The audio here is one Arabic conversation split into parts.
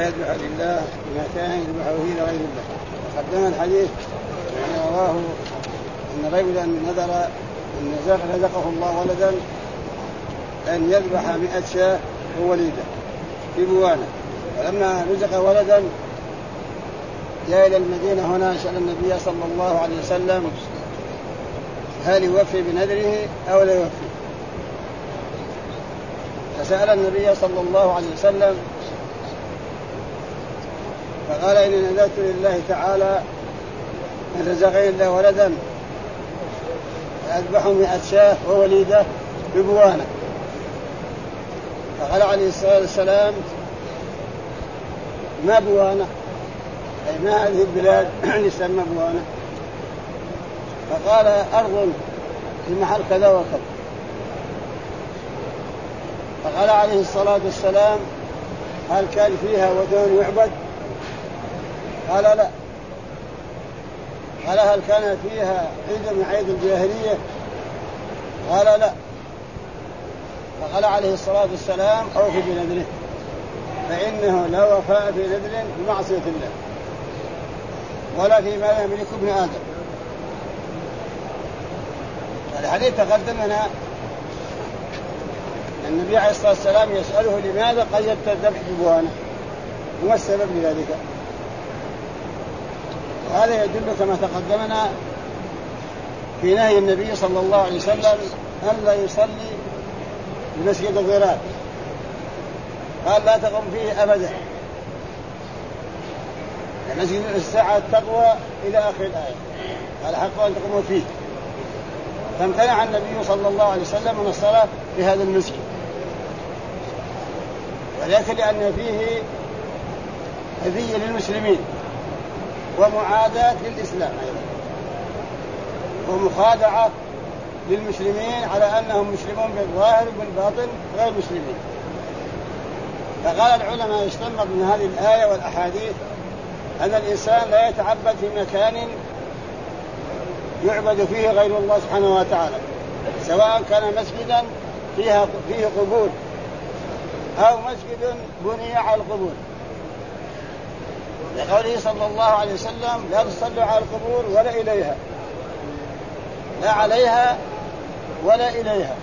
لا يذبح لله بما كان يذبحه فيه لغير الله. قدم الحديث يعني رواه أن رجلا نذر أن رزقه الله ولدا أن يذبح 100 شاة ووليدة في بوانة، ولما رزق ولدا جاء إلى المدينة هنا سأل النبي صلى الله عليه وسلم هل يوفي بنذره أو لا يوفي؟ فسأل النبي صلى الله عليه وسلم فقال إني نذرت لله تعالى أن رزقني الله ولدا فأذبح 100 شاة ووليدة ببوانة. فقال عليه الصلاة والسلام ما بوانة، أي ما هذه البلاد يسمى بوانة؟ فقال أرض في محل كذا وكذا. فقال عليه الصلاة والسلام هل كان فيها وثن يعبد؟ قال لا. قال هل كان فيها عيد من عيد الجاهلية؟ قال لا. فقال عليه الصلاة والسلام أوفي بنذره، فإنه لا وفاء بنذر بمعصية الله ولا فيما يملك ابن آدم. الحديث تقدمنا النبي عليه الصلاة والسلام يسأله لماذا قيدت الذبح ببوانة وما السبب لذلك. وهذا يدل كما تقدمنا في نهي النبي صلى الله عليه وسلم ألا يصلي بمسجد الضرار، قال لا تقم فيه أبدا، المسجد الساعة التقوى إلى آخر الآية، قال حق أن تقوموا فيه. فامتنع النبي صلى الله عليه وسلم من الصلاة في هذا المسجد، ولكن لأن فيه أذية للمسلمين ومعاداة للإسلام أيضا ومخادعة للمسلمين على أنهم مسلمون بالظاهر وبالباطن غير مسلمين. فقال العلماء يستنبط من هذه الآية والأحاديث أن الإنسان لا يتعبد في مكان يعبد فيه غير الله سبحانه وتعالى، سواء كان مسجدا فيه قبور أو مسجد بني على القبور، لقوله صلى الله عليه وسلم لا تصلوا على القبور ولا إليها، لا عليها ولا إليها.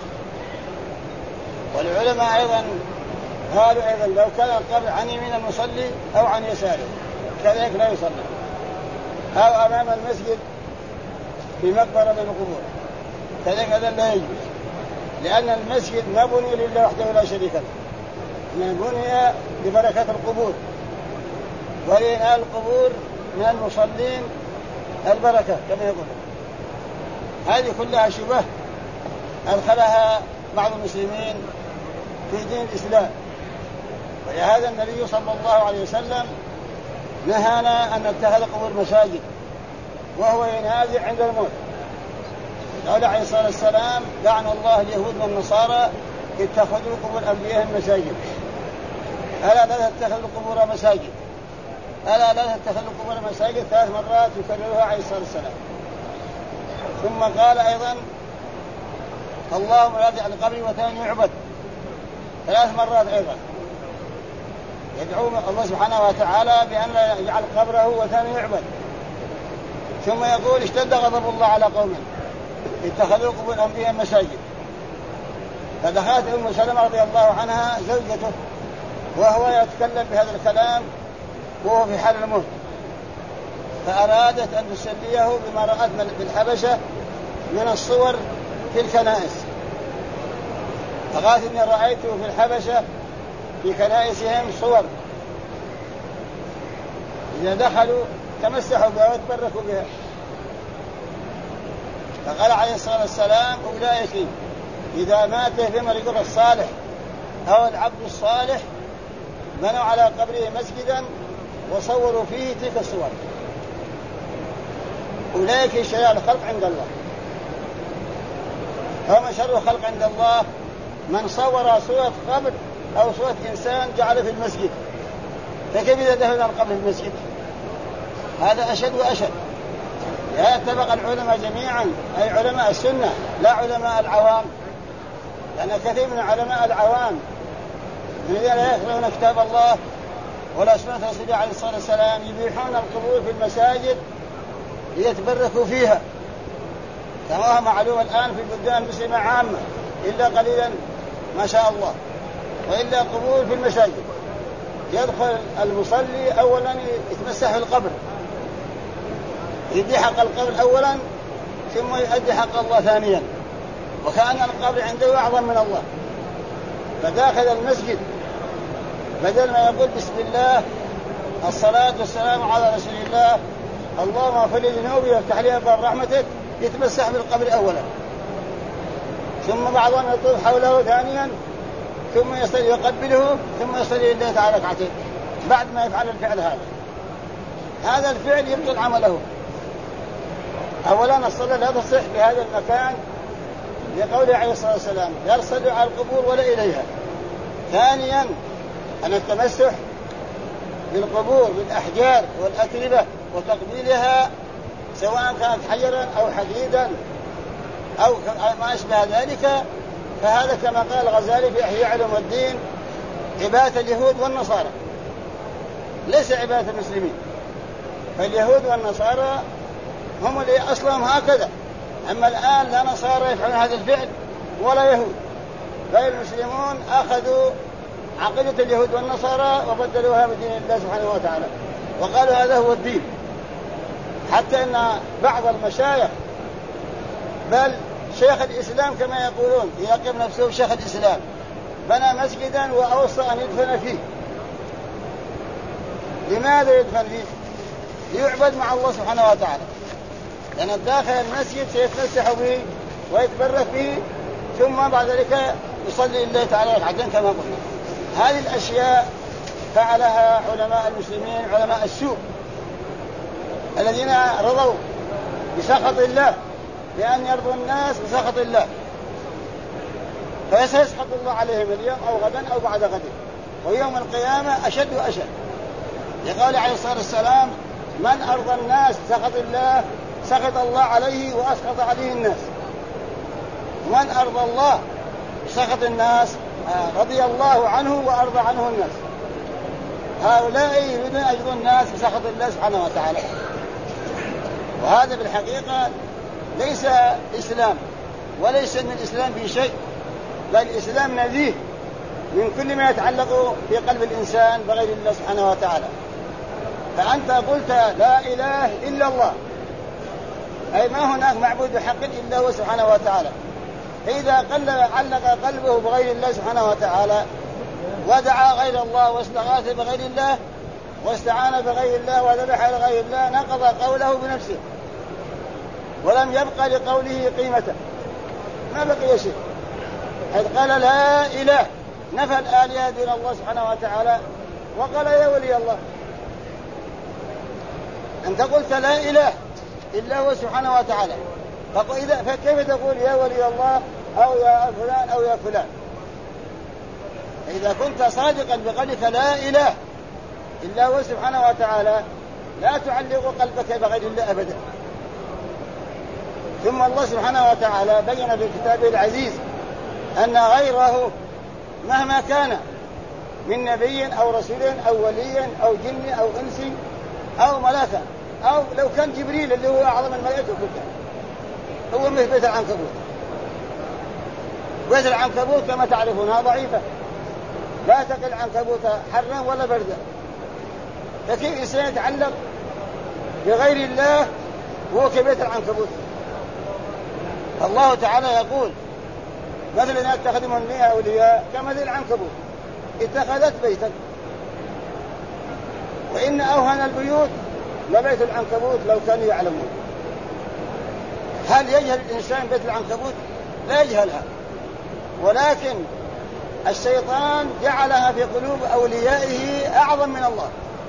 والعلماء أيضا قالوا أيضا لو كان القبر عن يمين المصلي أو عن يساره كذلك لا يصلي، أو أمام المسجد في مقبرة من القبور كذلك هذا لا يجوز، لأن المسجد ما بني لله وحده لا شريك له، إنما بني لبركة القبور ولينال القبور من المصلين البركة كما يقول. هذه كلها شبه أدخلها بعض المسلمين في دين الإسلام، ولهذا النبي صلى الله عليه وسلم نهانا أن نتخذ قبور مساجد وهو ينازع عند الموت. قال عليه الصلاة والسلام لعن الله اليهود والنصارى اتخذوا قبور أنبيائهم مساجد، ألا لا تتخذوا القبور مساجد، ألا لا تتخذوا القبور مساجد 3 مرات يكررها عليه الصلاة والسلام. ثم قال أيضا اللهم لا تجعل قبري وثنا يعبد 3 مرات أيضا، يدعو الله سبحانه وتعالى بأن لا يجعل قبره وثنا يعبد. ثم يقول اشتد غضب الله على قوم اتخذوا قبور الأنبياء مساجد. فدخلت أم سلمة رضي الله عنها زوجته وهو يتكلم بهذا الكلام وهو في حال الموت، فأرادت أن تسليه بما رأت بالحبشة من الصور في الكنائس، فقالت إني رأيت في الحبشة في كنائسهم صور إذا دخلوا تمسحوا بها وتبركوا بها. فقال عليه الصلاة والسلام أولئك إذا مات فيهم الرجل الصالح أو العبد الصالح بنوا على قبره مسجدا وصوروا فيه تلك الصور، أولئك شرار الخلق عند الله. فما شر الخلق عند الله من صور صورة قبر أو صورة إنسان جعله في المسجد، فكيف إذا دفن القبر في المسجد؟ هذا أشد وأشد. يتفق العلماء جميعا أي علماء السنة لا علماء العوام، لأن كثير من علماء العوام الذين لا يقرؤون كتاب الله ولا سنة رسول عليه الصلاة والسلام يبيحون القبور في المساجد ليتبركوا فيها، كما هو معلوم الآن في البلدان المسلمة عامة إلا قليلا ما شاء الله، وإلا قبور في المساجد. يدخل المصلي أولا يتمسح في القبر، يدي حق القبر أولا ثم يؤدي حق الله ثانيا، وكأن القبر عنده أعظم من الله. فداخل المسجد بدل ما يقول بسم الله الصلاة والسلام على رسول الله اللهم اغفر لي ذنوبي وافتح لي أبواب رحمتك، يتمسح بالقبر أولا، ثم بعضهم يطوف حوله ثانيا، ثم يصلي يقبله، ثم يصلي لله تعالى ركعتين بعد ما يفعل الفعل هذا الفعل يبطل عمله. أولا الصلاة لا تصح بهذا المكان لقوله عليه الصلاة والسلام لا تصلوا على القبور ولا إليها. ثانيا أن التمسح بالقبور بالأحجار والأتربة وتقبيلها سواء كانت حجرا أو حديدا أو ما أشبه ذلك، فهذا كما قال الغزالي في إحياء علوم الدين عبادة اليهود والنصارى ليس عبادة المسلمين. فاليهود والنصارى هم اللي أصلهم هكذا، أما الآن لا نصارى يفعلون هذا الفعل ولا يهود، فالمسلمون أخذوا عقيدة اليهود والنصارى وبدلوها بدين الله سبحانه وتعالى وقالوا هذا هو الدين. حتى أن بعض المشايخ بل شيخ الإسلام كما يقولون يقيم نفسه شيخ الإسلام بنى مسجدا وأوصى أن يدفن فيه. لماذا يدفن فيه؟ ليعبد مع الله سبحانه وتعالى، لأن الداخل المسجد سيتمسح به ويتبرك به، ثم بعد ذلك يصلي لله تعالى ركعتين كما قلنا. هذه الأشياء فعلها علماء المسلمين علماء السوء الذين رضوا بسخط الله بأن يرضوا الناس بسخط الله، فسيسخط الله عليهم اليوم أو غدا أو بعد غد، ويوم القيامة أشد وأشد. يقول عليه الصلاة والسلام من أرضى الناس سخط الله سخط الله عليه وأسخط عليه الناس، ومن أرضى الله سخط الناس رضي الله عنه وأرضى عنه الناس. هؤلاء يريدون أجر الناس بسخط الله سبحانه وتعالى، وهذا بالحقيقة ليس إسلام وليس من الإسلام في شيء، بل الإسلام نزيه من كل ما يتعلق في قلب الإنسان بغير الله سبحانه وتعالى. فأنت قلت لا إله إلا الله، أي ما هناك معبود بحق إلا هو سبحانه وتعالى. إذا علق قلبه بغير الله سبحانه وتعالى ودعا غير الله واستغاث بغير الله واستعان بغير الله وذبح لغير الله نقض قوله بنفسه ولم يبقى لقوله قيمة، ما بقي شيء. حيث قال لا إله نفى الآلهة دون الله سبحانه وتعالى وقال يا ولي الله. أنت قلت لا إله إلا هو سبحانه وتعالى، فكيف تقول يا ولي الله أو يا فلان أو يا فلان؟ إذا كنت صادقا بقولك لا إله إلا هو سبحانه وتعالى لا تعلق قلبك بغير الله أبدا. ثم الله سبحانه وتعالى بين في كتابه العزيز أن غيره مهما كان من نبي أو رسول أو ولي أو جن أو إنس أو ملائكة، أو لو كان جبريل اللي هو أعظم الملائكة كلها، هو مثل بيت العنكبوت. بيت العنكبوت كما تعرفونها ضعيفة لا تقل عنكبوت حرا ولا بردا، فكيف الإنسان يتعلق بغير الله هو كبيت العنكبوت؟ الله تعالى يقول مثلا اتخذوا من دونه أولياء كمثل العنكبوت اتخذت بيتا، وإن أوهن البيوت لبيت العنكبوت لو كانوا يعلمون. هل يجهل الإنسان بيت العنكبوت؟ لا يجهلها، ولكن الشيطان جعلها في قلوب أوليائه أعظم من الله.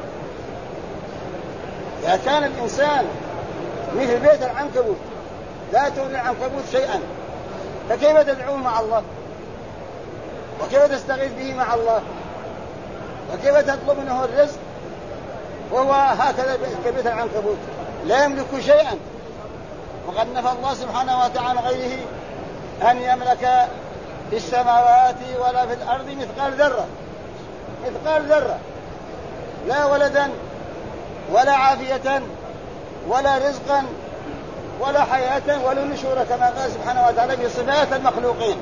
إذا كان الإنسان مثل بيت العنكبوت لا تغني العنكبوت شيئا، فكيف تدعوه مع الله؟ وكيف تستغيث به مع الله؟ وكيف تطلب منه الرزق وهو هكذا كبيت العنكبوت لا يملك شيئا؟ وقد نفى الله سبحانه وتعالى غيره أن يملك في السماوات ولا في الأرض مثقال ذرة، مثقال ذرة. لا ولدا ولا عافية ولا رزقا ولا حياة ولا نشورا، كما قال سبحانه وتعالى في صفات المخلوقين: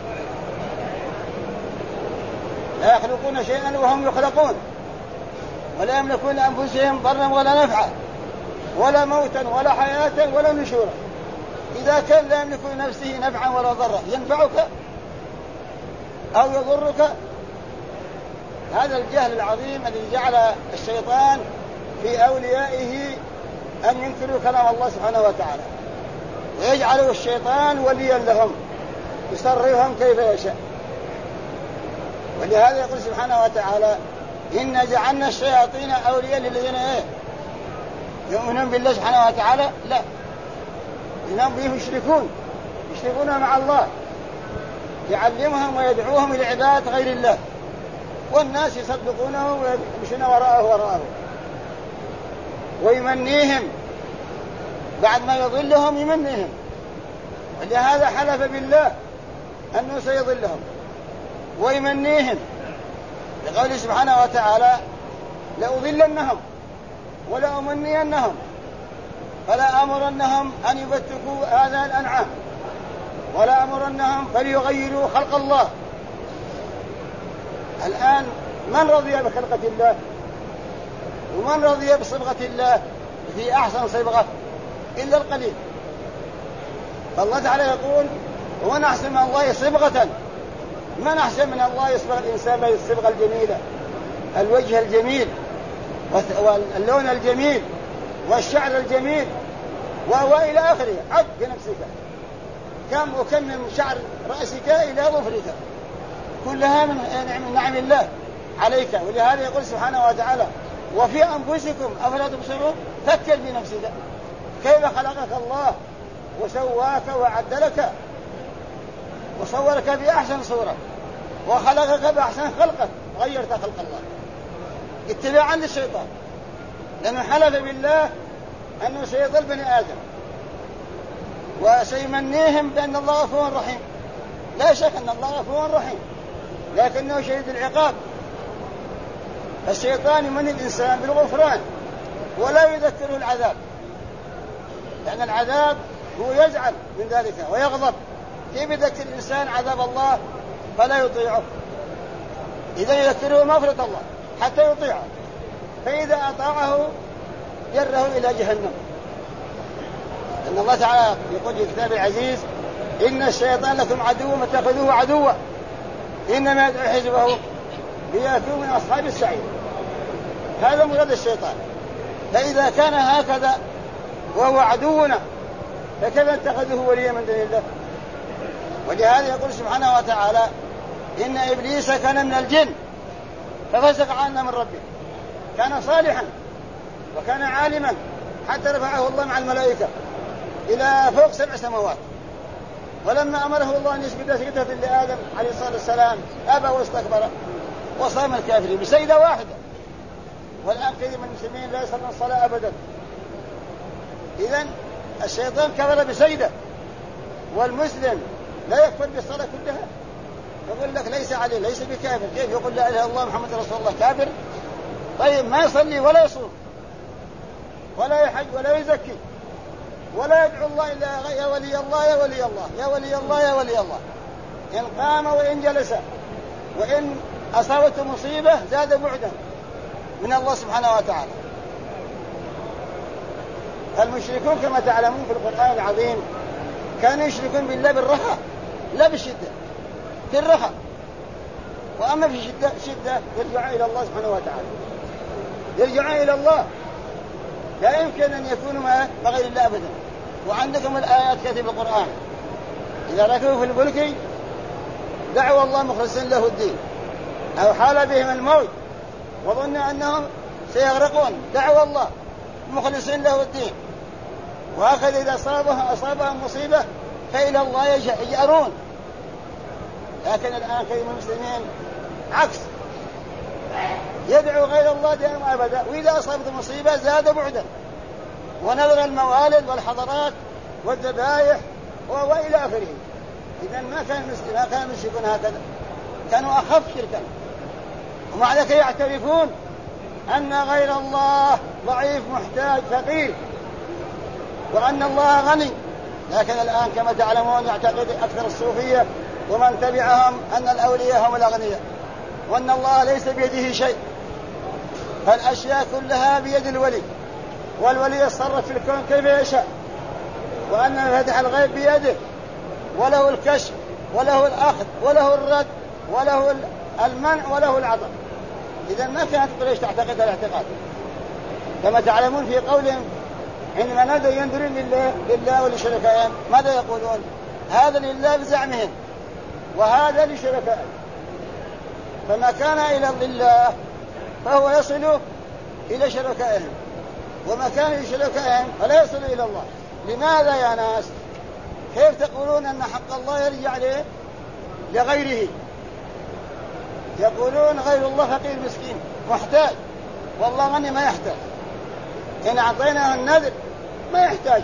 لا يخلقون شيئا وهم يخلقون، ولا يملكون لأنفسهم ضرا ولا نفعا ولا موتا ولا حياة ولا نشورا. إذا كان لا يملك لنفسه نفعا ولا ضرا ينفعك أو يضرك؟ هذا الجهل العظيم الذي جعل الشيطان في أوليائه أن ينكروا كلام الله سبحانه وتعالى، ويجعله الشيطان وليا لهم يصرفهم كيف يشاء. ولهذا يقول سبحانه وتعالى: إنا جعلنا الشياطين أولياء للذين يؤمنون بالله سبحانه وتعالى. لا، إنهم بهم يشركون مع الله، يعلمهم ويدعوهم إلى عبادة غير الله، والناس يصدقونه ويمشون وراءه ويمنيهم بعد ما يضلهم يمنيهم. ولهذا حلف بالله أنه سيضلهم ويمنيهم لقوله سبحانه وتعالى: لأضلنهم ولأمنينهم فلا أمرنهم أن يفتكوا آذان الأنعام ولا أمرنهم فليغيروا خلق الله. الآن من رضي بخلقة الله ومن رضي بصبغة الله في أحسن صبغة؟ إلا القليل. فالله تعالى يقول: ومن أحسن من الله صبغة. من أحسن من الله يصبغ الإنسان بالصبغة الجميلة، الوجه الجميل واللون الجميل والشعر الجميل وإلى آخره. عد بنفسك كم من شعر رأسك إلى ظفرك، كلها من نعم الله عليك. ولهذا يقول سبحانه وتعالى: وفي أنفسكم أفلا تبصرون. فكر بنفسك كيف خلقك الله وسواك وعدلك وصورك بأحسن صورة وخلقك بأحسن خلقك، غيرت خلق الله اتباعا للشيطان، لأنه حلف بالله أنه سيضل بني آدم وسيمنيهم بأن الله غفور رحيم. لا شك أن الله غفور رحيم، لكنه شديد العقاب. الشيطان يمني الإنسان بالغفران ولا يذكره العذاب، لأن العذاب هو يزعل من ذلك ويغضب. كيف يذكر الإنسان عذاب الله فلا يطيعه؟ إذا يذكره مغفرة الله حتى يطيعه، فإذا أطاعه جره إلى جهنم. إن الله تعالى يقول في كتابه العزيز: إن الشيطان لكم عدو فاتخذوه عدوا إنما يدعو حزبه ليكونوا من أصحاب السعير. هذا مراد الشيطان. فإذا كان هكذا وهو عدونا فكيف اتخذوه وليا من دون الله؟ ولهذا يقول سبحانه وتعالى: إن إبليس كان من الجن ففسق عنا من ربه، كان صالحا وكان عالما حتى رفعه الله مع الملائكة إلى فوق 7 سماوات. ولما أمره الله أن يسجد سجدة لآدم عليه الصلاة والسلام أبى واستكبر وصام الكافرين بسجدة واحدة. والآن كثير من المسلمين لا يصلون الصلاة أبدا. إذن الشيطان كفر بسجدة، والمسلم لا يكفر بالصلاة كلها. يقول لك ليس عليه، ليس بكافر. كيف يقول لا إله إلا الله محمد رسول الله؟ كافر؟ طيب ما يصلي ولا يصوم ولا يحج ولا يزكي ولا يدعو الله إلا يا ولي الله يا ولي الله يا ولي الله يا ولي الله. إن قام وإن جلس وإن أصابته مصيبة زاد بعدا من الله سبحانه وتعالى. المشركون كما تعلمون في القرآن العظيم كانوا يشركون بالله بالرخاء لا بالشدة، بالرخاء. وأما في شدة يرجعون إلى الله سبحانه وتعالى، يرجعون إلى الله. لا يمكن أن يكونوا مع غير الله أبدا. وعندكم الآيات كثيرة في القرآن: إذا ركبوا في الفلك دعوا الله مخلصين له الدين أو حال بهم الموت وظنوا أنهم سيغرقون دعوا الله مخلصين له الدين. وهكذا إذا أصابهم مصيبة فإلى الله يجأرون. لكن الآن كثير من المسلمين عكس، يدعو غير الله دائما أبدا، وإذا أصابته مصيبة زاد بعدا ونظر الموالد والحضارات والذبائح وإلى آخره. إذن ما كان المشركون هكذا، كانوا أخف شركا، ومع ذلك يعترفون أن غير الله ضعيف محتاج فقير، وأن الله غني. لكن الآن كما تعلمون يعتقد أكثر الصوفية ومن تبعهم أن الأولياء هم الأغنياء، وأن الله ليس بيده شيء، فالأشياء كلها بيد الولي، والولي يتصرف في الكون كيف يشاء، وأن فتح الغيب بيده، وله الكشف وله الأخذ وله الرد وله المنع وله العطاء. إذا ما كانت قريش تعتقد الاعتقاد. كما تعلمون في قولهم عندما نادوا ينذرون لله ولشركائهم ماذا يقولون؟ هذا لله بزعمهم وهذا لشركائهم، فما كان إلى لله فهو يصل إلى شركائهم، وما كان لشركائهم فلا يصل إلى الله. لماذا يا ناس؟ كيف تقولون أن حق الله يرجع لغيره؟ يقولون غير الله فقير مسكين محتاج، والله غني ما يحتاج. إن أعطيناه النذر ما يحتاج،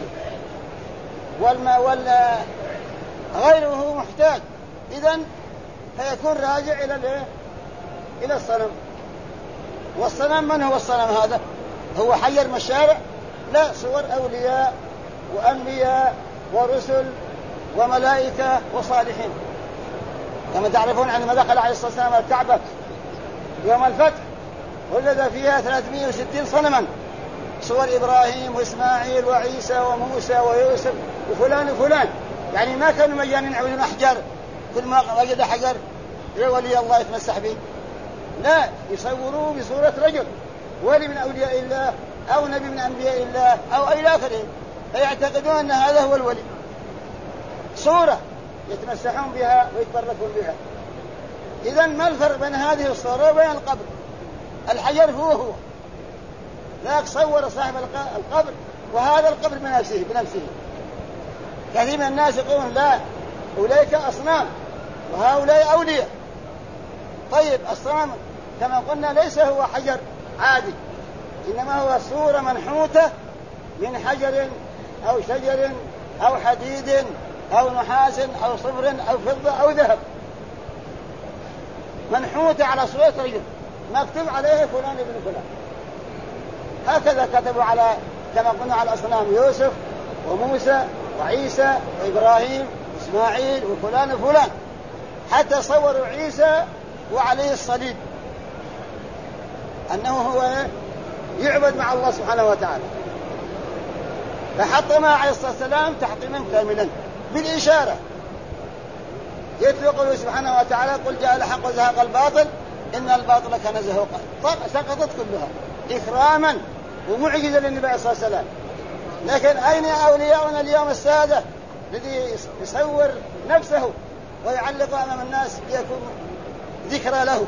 غيره محتاج. إذن فيكون راجع إلى الصنم. والصنم من هو الصنم هذا؟ هو حجر من الشارع؟ لا، صور أولياء وأنبياء ورسل وملائكة وصالحين. كما تعرفون عندما دخل عليه الصلاة والسلام الكعبة يوم الفتح وجد فيها 360 صنما، صور إبراهيم وإسماعيل وعيسى وموسى ويوسف وفلان وفلان. يعني ما كانوا مجانين يعبدون أحجار، كل ما وجد حجر ولي الله يتمسح به، لا، يصوروه بصورة رجل ولي من أولياء الله أو نبي من أنبياء الله أو إلى آخره، فيعتقدون أن هذا هو الولي، صورة يتمسحون بها ويتبركون بها. إذن ما الفرق بين هذه الصورة وبين القبر؟ الحجر هو ذاك صور صاحب القبر، وهذا القبر بنفسه. كثير من الناس يقولون لا، أولئك أصنام وهؤلاء أولياء. طيب الصنم كما قلنا ليس هو حجر عادي، إنما هو صورة منحوتة من حجر أو شجر أو حديد أو نحاس أو صفر أو فضة أو ذهب، منحوتة على صورة رجل مكتوب عليه فلان ابن فلان. هكذا كتبوا على كما قلنا على الأصنام يوسف وموسى وعيسى وإبراهيم وإسماعيل وفلان وفلان، حتى صوروا عيسى وعليه الصليب أنه هو يعبد مع الله سبحانه وتعالى، فحطم عليه الصلاة والسلام تحطيما كاملا بالإشارة. يتلو قوله سبحانه وتعالى قل جاء الحق وزهق الباطل إن الباطل كان زهوقا، سقطت كلها إكراما ومعجزة للنبي صلى الله عليه وسلم. لكن أين أولياؤنا اليوم السادة الذي يصور نفسه ويعلق أمام الناس ليكون ذكرى له؟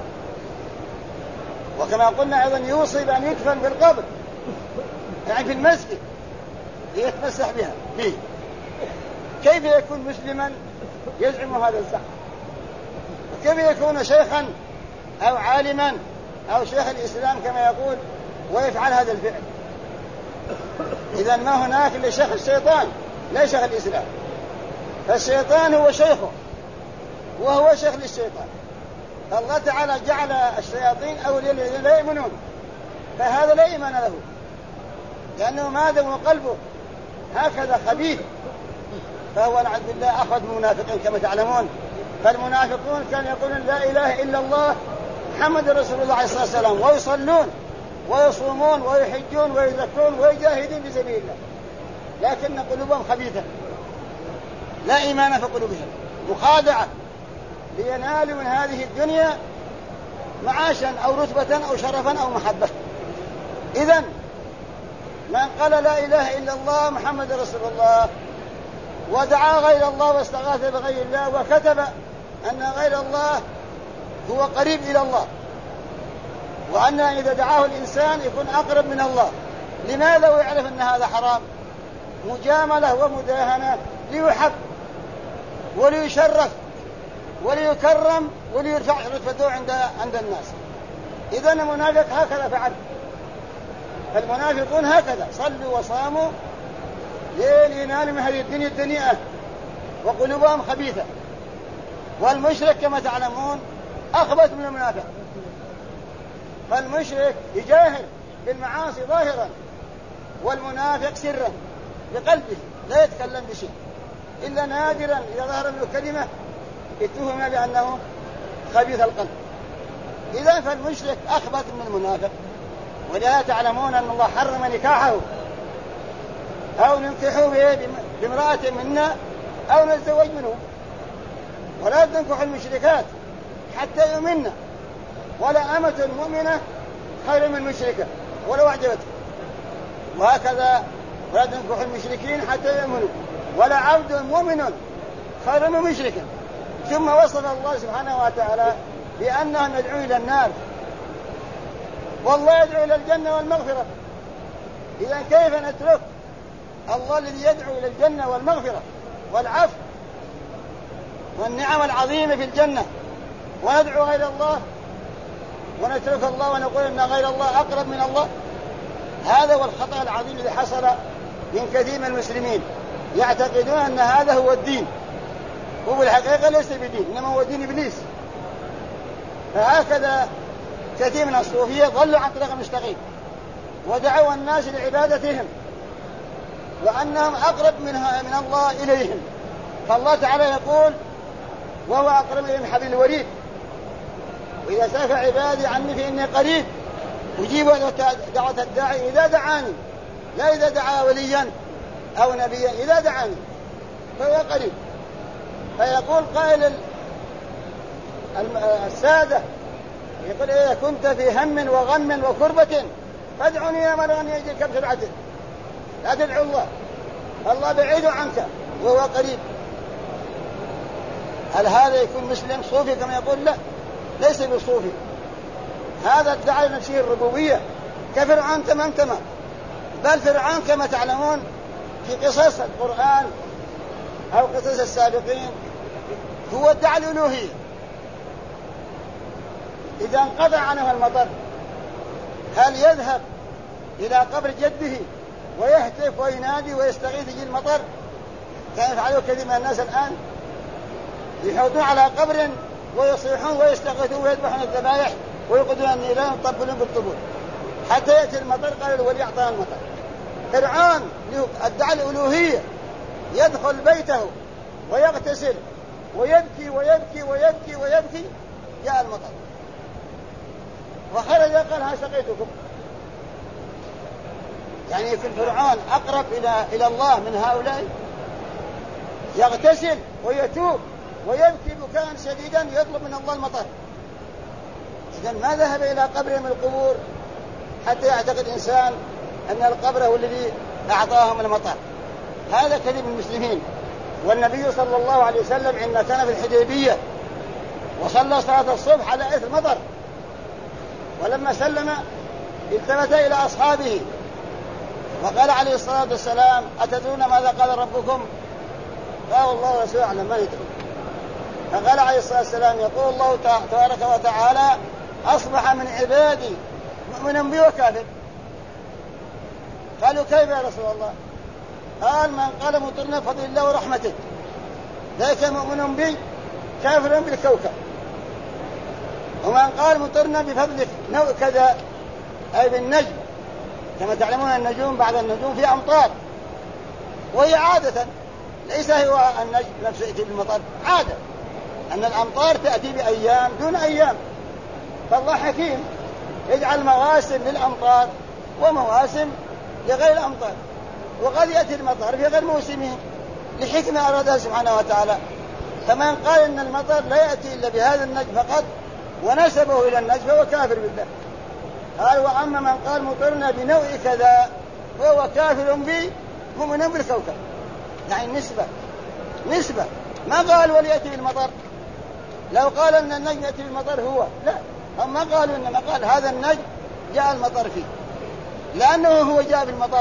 وكما قلنا أيضا يوصي بأن يدفن بالقبر، يعني في المسجد ليتمسح به. كيف يكون مسلما يزعم هذا الزعم؟ وكيف يكون شيخا أو عالما أو شيخ الإسلام كما يقول ويفعل هذا الفعل؟ إذا ما هناك إلا شيخ الشيطان لا شيخ الإسلام، فالشيطان هو شيخه وهو شيخ للشيطان. الله تعالى جعل الشياطين أولياء الذين لا يؤمنون، فهذا لا إيمان له، لأنه ما دام قلبه هكذا خبيث، فهو نعوذ بالله أخذ منافقين كما تعلمون. فالمنافقون كانوا يقولون لا إله إلا الله محمد رسول الله عليه الصلاة والسلام، ويصلون ويصومون ويحجون ويزكون ويجاهدون في سبيل الله، لكن قلوبهم خبيثة، لا إيمان في قلوبهم، مخادعة لينالوا من هذه الدنيا معاشا أو رتبة أو شرفا أو محبة. إذن من قال لا إله إلا الله محمد رسول الله ودعا غير الله واستغاث بغير الله وكتب أن غير الله هو قريب إلى الله، وأن إذا دعاه الإنسان يكون أقرب من الله، لماذا ويعرف أن هذا حرام؟ مجاملة ومداهنة ليحب وليشرف وليكرم وليرفع رتبته عند الناس. إذن المنافق هكذا فعل، فالمنافقون هكذا صلوا وصاموا لينالوا من هذه الدنيا الدنيئة وقلوبهم خبيثة. والمشرك كما تعلمون أخبث من المنافق، فالمشرك يجاهر بالمعاصي ظاهرا، والمنافق سرا بقلبه لا يتكلم بشيء إلا نادرا إذا ظهر منه كلمة اتهم بأنه خبيث القلب. إذا فالمشرك أخبث من المنافق. ولا تعلمون أن الله حرم نكاحه أو ننكحه بامرأة منا أو نتزوج منه، ولا تنكحوا المشركات حتى يؤمنن، ولا أمة مؤمنة خير من مشركة ولو أعجبته، وهكذا ولا تنكحوا المشركين حتى يؤمنوا، ولا عبد مؤمن خير من مشرك. ثم وصف الله سبحانه وتعالى بأنهم يدعون إلى النار والله يدعو إلى الجنة والمغفرة. إذا كيف نترك الله الذي يدعو إلى الجنة والمغفرة والعفو والنعم العظيمة في الجنة وندعو غير الله ونترك الله ونقول إن غير الله أقرب من الله؟ هذا هو الخطأ العظيم الذي حصل من كثير من المسلمين، يعتقدون أن هذا هو الدين، هو الحقيقة ليس بدين، إنما هو دين إبليس. فهكذا كثير من الصوفية ضلوا عن طريق المستقيم ودعوا الناس لعبادتهم وأنهم أقرب من الله إليهم. فالله تعالى يقول وهو أقرب إليهم من حبل الوريد، وإذا سألك عبادي عني فإني قريب أجيب دعوة الداعي إذا دعاني، لا إذا دعا وليا أو نبيا، إذا دعاني فهو قريب. فيقول قائل السادة يقول إذا كنت في هم وغم وكربة فادعني يا من أن يجيك بسرعته، لا تدعو الله، الله بعيد عنك وهو قريب. هل هذا يكون مسلم صوفي كما يقول؟ لا، ليس بصوفي، هذا ادعى نفسه الربوبية كفرعون تمام. بل فرعون كما تعلمون في قصص القرآن أو قصص السابقين هو ادعى الألوهية. إذا انقطع عنه المطر هل يذهب إلى قبر جده ويهتف وينادي ويستغيث يجي المطر كان يفعله كثير من الناس الآن؟ يحوطون على قبر ويصيحون ويستغيثون ويذبحون الذبائح ويقودون النيران ويطبلون بالطبول حتى يأتي المطر. قال الولي أعطانا المطر. فرعون ادعى الألوهية يدخل بيته ويغتسل ويبكي ويبكي ويبكي ويبكي، جاء المطر وخرج قال ها سقيتكم. يعني يكون فرعون أقرب إلى الله من هؤلاء؟ يغتسل ويتوب ويبكي بكاء شديدا يطلب من الله المطر. إذن ما ذهب إلى قبر من القبور حتى يعتقد إنسان أن القبر هو الذي أعطاهم المطر. هذا كذب المسلمين. والنبي صلى الله عليه وسلم عندما كان في الحديبية وصلى صلاة الصبح على إثر مطر، ولما سلم التفت إلى أصحابه وقال عليه الصلاة والسلام أتدرون ماذا قال ربكم؟ قال الله ورسوله أعلم، ما يدري. فقال عليه الصلاة والسلام يقول الله تبارك وتعالى أصبح من عبادي مؤمن بي وكافر. قالوا كيف يا رسول الله؟ قال من قال مطرنا بفضل الله ورحمته ذلك مؤمن بي كافر بالكوكب، ومن قال مطرنا بفضلك نوع كذا أي بالنجم. كما تعلمون النجوم بعد النجوم في أمطار، وهي عادة ليس هو النجم نفسه يأتي بالمطر، عادة أن الأمطار تأتي بأيام دون أيام. فالله حكيم يجعل مواسم للأمطار ومواسم لغير الأمطار، وقد يأتي المطر في غير موسمه لحكمة أرادها سبحانه وتعالى. فمن قال إن المطر لا يأتي إلا بهذا النجم فقط ونسبه إلى النجم فهو كافر بالله. قال وأما من قال مطرنا بنوع كذا فهو كافر بي مؤمن بالكوكب. يعني نسبة ما قال وليأتي بالمطر. لو قال أن النجم يأتي بالمطر هو لا، هم ما قالوا إنما قال هذا النجم جاء المطر فيه لأنه هو جاء بالمطر،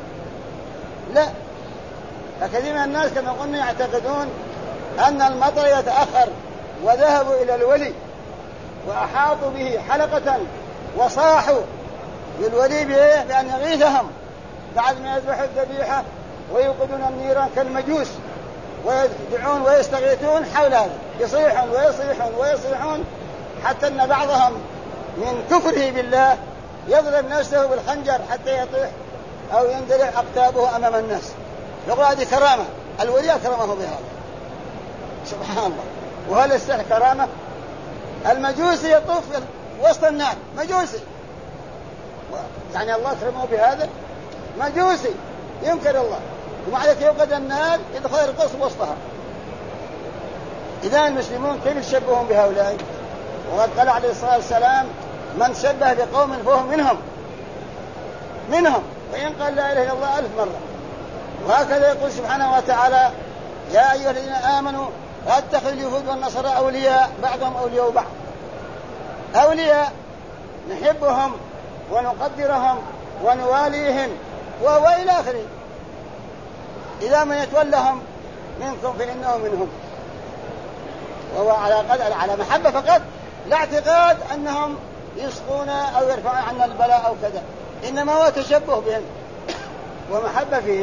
لا. فكثير من الناس كما قلنا يعتقدون أن المطر يتأخر، وذهبوا إلى الولي وأحاطوا به حلقة وصاحوا للولي بأن يغيثهم بعد ما يذبحوا الذبيحة ويوقدون النيران كالمجوس ويدعون ويستغيثون حول هذا، يصيحون ويصيحون ويصيحون حتى أن بعضهم من كفره بالله يضرب نفسه بالخنجر حتى يطيح أو يندلع أقتابه أمام الناس، يقول هذه كرامة، الولي أكرمه بهذا. سبحان الله. وهل يستحق كرامة؟ المجوسي يطوف وسط النار، مجوسي، يعني الله أكرمه بهذا؟ مجوسي ينكر الله، ومع ذلك يوقد النار يدخل القصر وسطها. إذا المسلمون كيف يشبهون بهؤلاء؟ وقد قال عليه الصلاة والسلام من شبه بقوم فهو منهم وإن قال لا إله إلا الله 1000 مرة. وهكذا يقول سبحانه وتعالى يا أيها الذين آمنوا لا تتخذوا اليهود والنصارى أولياء بعضهم أولياء بعض. أولياء نحبهم ونقدرهم ونواليهم وإلى آخره. إذا من يتولهم منكم فإنه منهم، وهو على محبة فقط، لا اعتقاد أنهم يسقون أو يرفعون عنا البلاء أو كذا، إنما هو تشبه بهم ومحبة فيهم.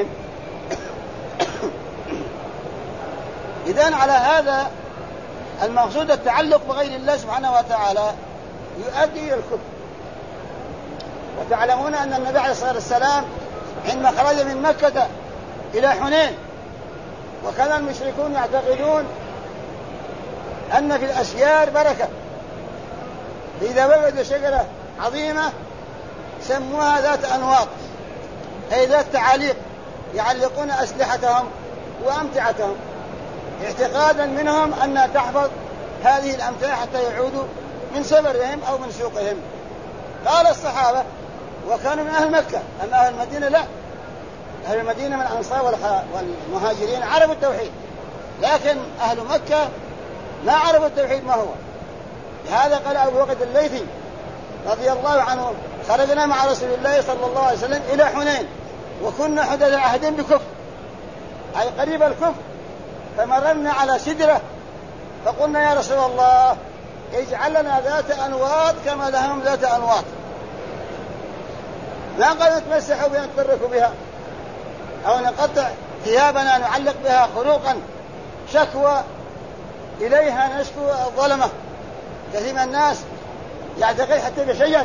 إذن على هذا المقصود التعلق بغير الله سبحانه وتعالى يؤدي إلى الكفر. وتعلمون أن النبي عليه الصلاة والسلام عندما خرج من مكة إلى حنين وكان المشركون يعتقدون أن في الأشجار بركة، إذا وجدوا شجرة عظيمة سموها ذات أنواط، أي ذات تعاليق، يعلقون أسلحتهم وأمتعتهم اعتقادا منهم أن تحفظ هذه الأمتعة حتى يعودوا من سفرهم أو من سوقهم. قال الصحابة وكانوا من أهل مكة، أما أهل المدينة لا، أهل المدينة من الأنصار والمهاجرين عرفوا التوحيد، لكن أهل مكة ما عرفوا التوحيد ما هو. لهذا قال أبو وقد الليثي رضي الله عنه خرجنا مع رسول الله صلى الله عليه وسلم إلى حنين وكنا حدث عهد بكفر، أي قريب الكفر، فمررنا على سدرة فقلنا يا رسول الله اجعل لنا ذات أنواط كما لهم ذات أنواط، ما قد نتمسحوا بها نتبركوا بها أو نقطع ثيابنا نعلق بها خروقا شكوى إليها نشكو الظلمة. كثير من الناس يعتقد حتى بشجر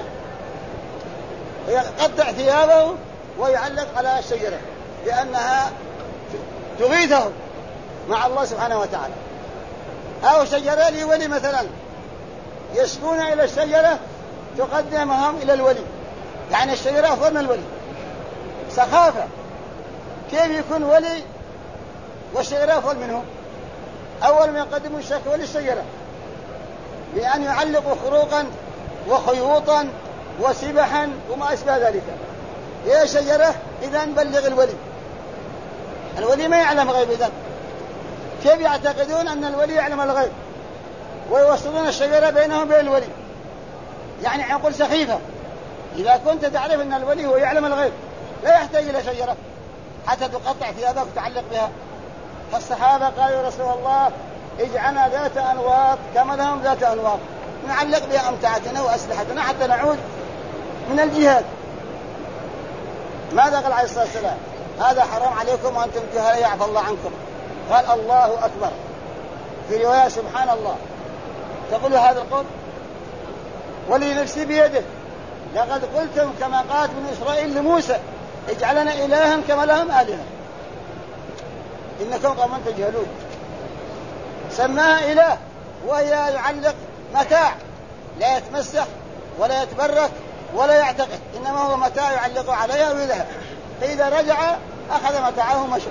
يقطع ثيابه ويعلق على الشجرة لأنها تغيثه مع الله سبحانه وتعالى. أو شجرة لولي مثلا يسكون إلى الشجرة تقدمهم إلى الولي، يعني الشجرة أفضل من الولي، سخافة. كيف يكون ولي والشجرة أفضل منه؟ أول ما يقدموا الشكوى للشجرة بأن يعلقوا خروقا وخيوطا وسبحا وما أشبه ذلك. يا شجرة إذا بلغ الولي ما يعلم غيب. إذن كيف يعتقدون أن الولي يعلم الغيب ويوصلون الشجرة بينهم وبين الولي؟ يعني عقول سخيفة. إذا كنت تعرف أن الولي هو يعلم الغيب لا يحتاج إلى شجرة حتى تقطع ثيابك وتعلق بها. فالصحابة قالوا يا رسول الله اجعلنا ذات أنواط كما لهم ذات أنواط نعلق بها أمتعتنا وأسلحتنا حتى نعود من الجهاد. ماذا قال عليه الصلاة والسلام؟ هذا حرام عليكم وأنتم جهلاء يعفى الله عنكم. قال الله أكبر. في رواية سبحان الله. تقول هذا القول ولي نفسي بيده لقد قلتم كما قالت من إسرائيل لموسى اجعلنا إلها كما لهم آلهة إنكم قوم تجهلون. سماها إله وهي يعلق متاع لا يتمسح ولا يتبرك ولا يعتقد، إنما هو متاع يعلق عليها ويذهب، فإذا رجع أخذ متاعه ومشى.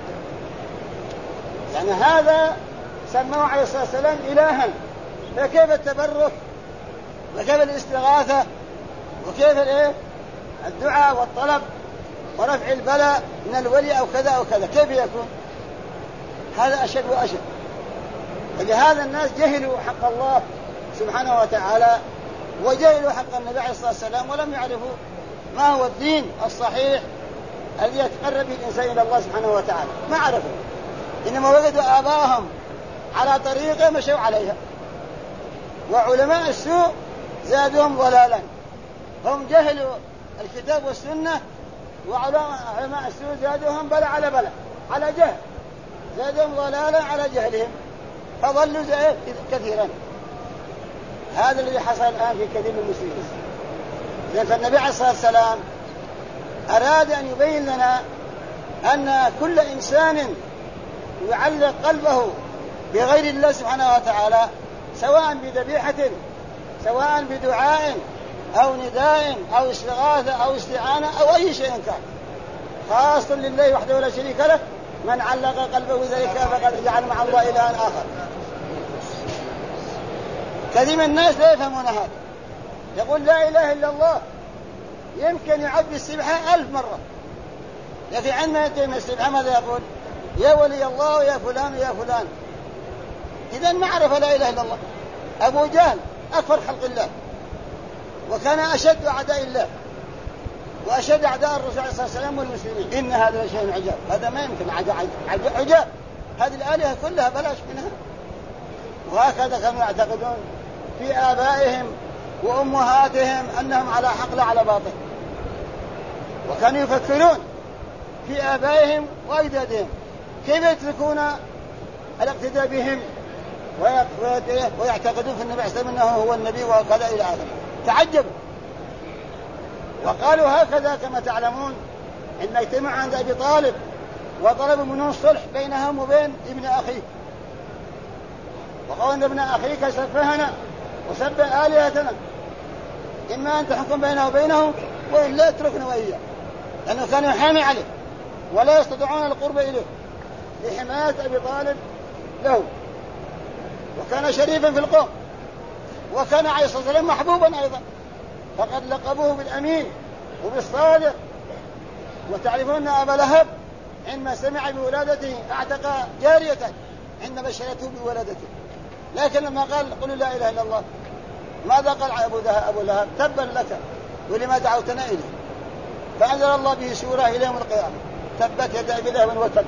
يعني هذا سماه عليه الصلاة والسلام إلها. فكيف التبرك وكيف الاستغاثة وكيف الدعاء والطلب ورفع البلاء من الولي أو كذا أو كذا، كيف يكون؟ هذا أشد وأشد. ولهذا الناس جهلوا حق الله سبحانه وتعالى وجهلوا حق النبي عليه الصلاة والسلام ولم يعرفوا ما هو الدين الصحيح الذي يتقرب به الإنسان إلى الله سبحانه وتعالى، ما عرفوا، إنما وجدوا آباءهم على طريقة مشوا عليها. وعلماء السوء زادهم ضلالا، هم جهلوا الكتاب والسنة، وعلماء السوء زادوهم بلا على بلا على جهل، زادهم ضلالا على جهلهم فضلوا كثيرا. هذا الذي حصل الآن في كثير من المسلمين. فالنبي عليه الصلاة والسلام أراد أن يبين لنا أن كل إنسان يعلق قلبه بغير الله سبحانه وتعالى، سواء بذبيحة، سواء بدعاء أو نداء أو استغاثة أو استعانة أو أي شيء كان، خاص لله وحده لا شريك له، من علق قلبه ذلك فقد جعل مع الله إلها آخر. كثير من الناس لا يفهمون هذا، يقول لا إله إلا الله، يمكن يعد السبحة 1000 مرة، لكن عندما ينتهي من السبحة ماذا يقول؟ يا ولي الله يا فلان يا فلان. إذن ما عرف لا إله إلا الله. أبو جهل أكبر خلق الله، وكان أشد أعداء الله وأشد أعداء الرسول عليه الصلاة والسلام والمسلمين. إن هذا شيء عجاب، هذا ما يمكن عجاب، هذه الآلهة كلها بلاش منها. وهكذا كانوا يعتقدون في آبائهم وأمهاتهم أنهم على حق لا على باطل، وكانوا يفكرون في آبائهم وأجدادهم كيف يتركون الاقتداء بهم ويعتقدون في النبي عليه الصلاة والسلام أنه هو النبي وكذا إلى آخره. تعجبوا وقالوا هكذا كما تعلمون إن اجتمع عند أبي طالب وطلبوا منه الصلح بينهم وبين ابن أخيه، وقالوا أن ابن أخيك سفهنا وسب آلهتنا، إما أن تحكم بينه وبينه وإلا اتركنا وإياه، لأنه كان يحامي عليه ولا يستطيعون القرب إليه لحماية أبي طالب له، وكان شريفا في القوم، وكان عليه الصلاة والسلام محبوبا أيضا، فقد لقبوه بالأمين وبالصادق. وتعرفون أن أبا لهب عندما سمع بولادته اعتق جارية عند بشرته بولادته، لكن لما قال قل لا إله إلا الله ماذا قال أبو لهب؟ تبا لك ولما دعوتنا إليه، فأنزل الله به سورة إلى يوم القيامة تبت يدا أبي لهب وتب.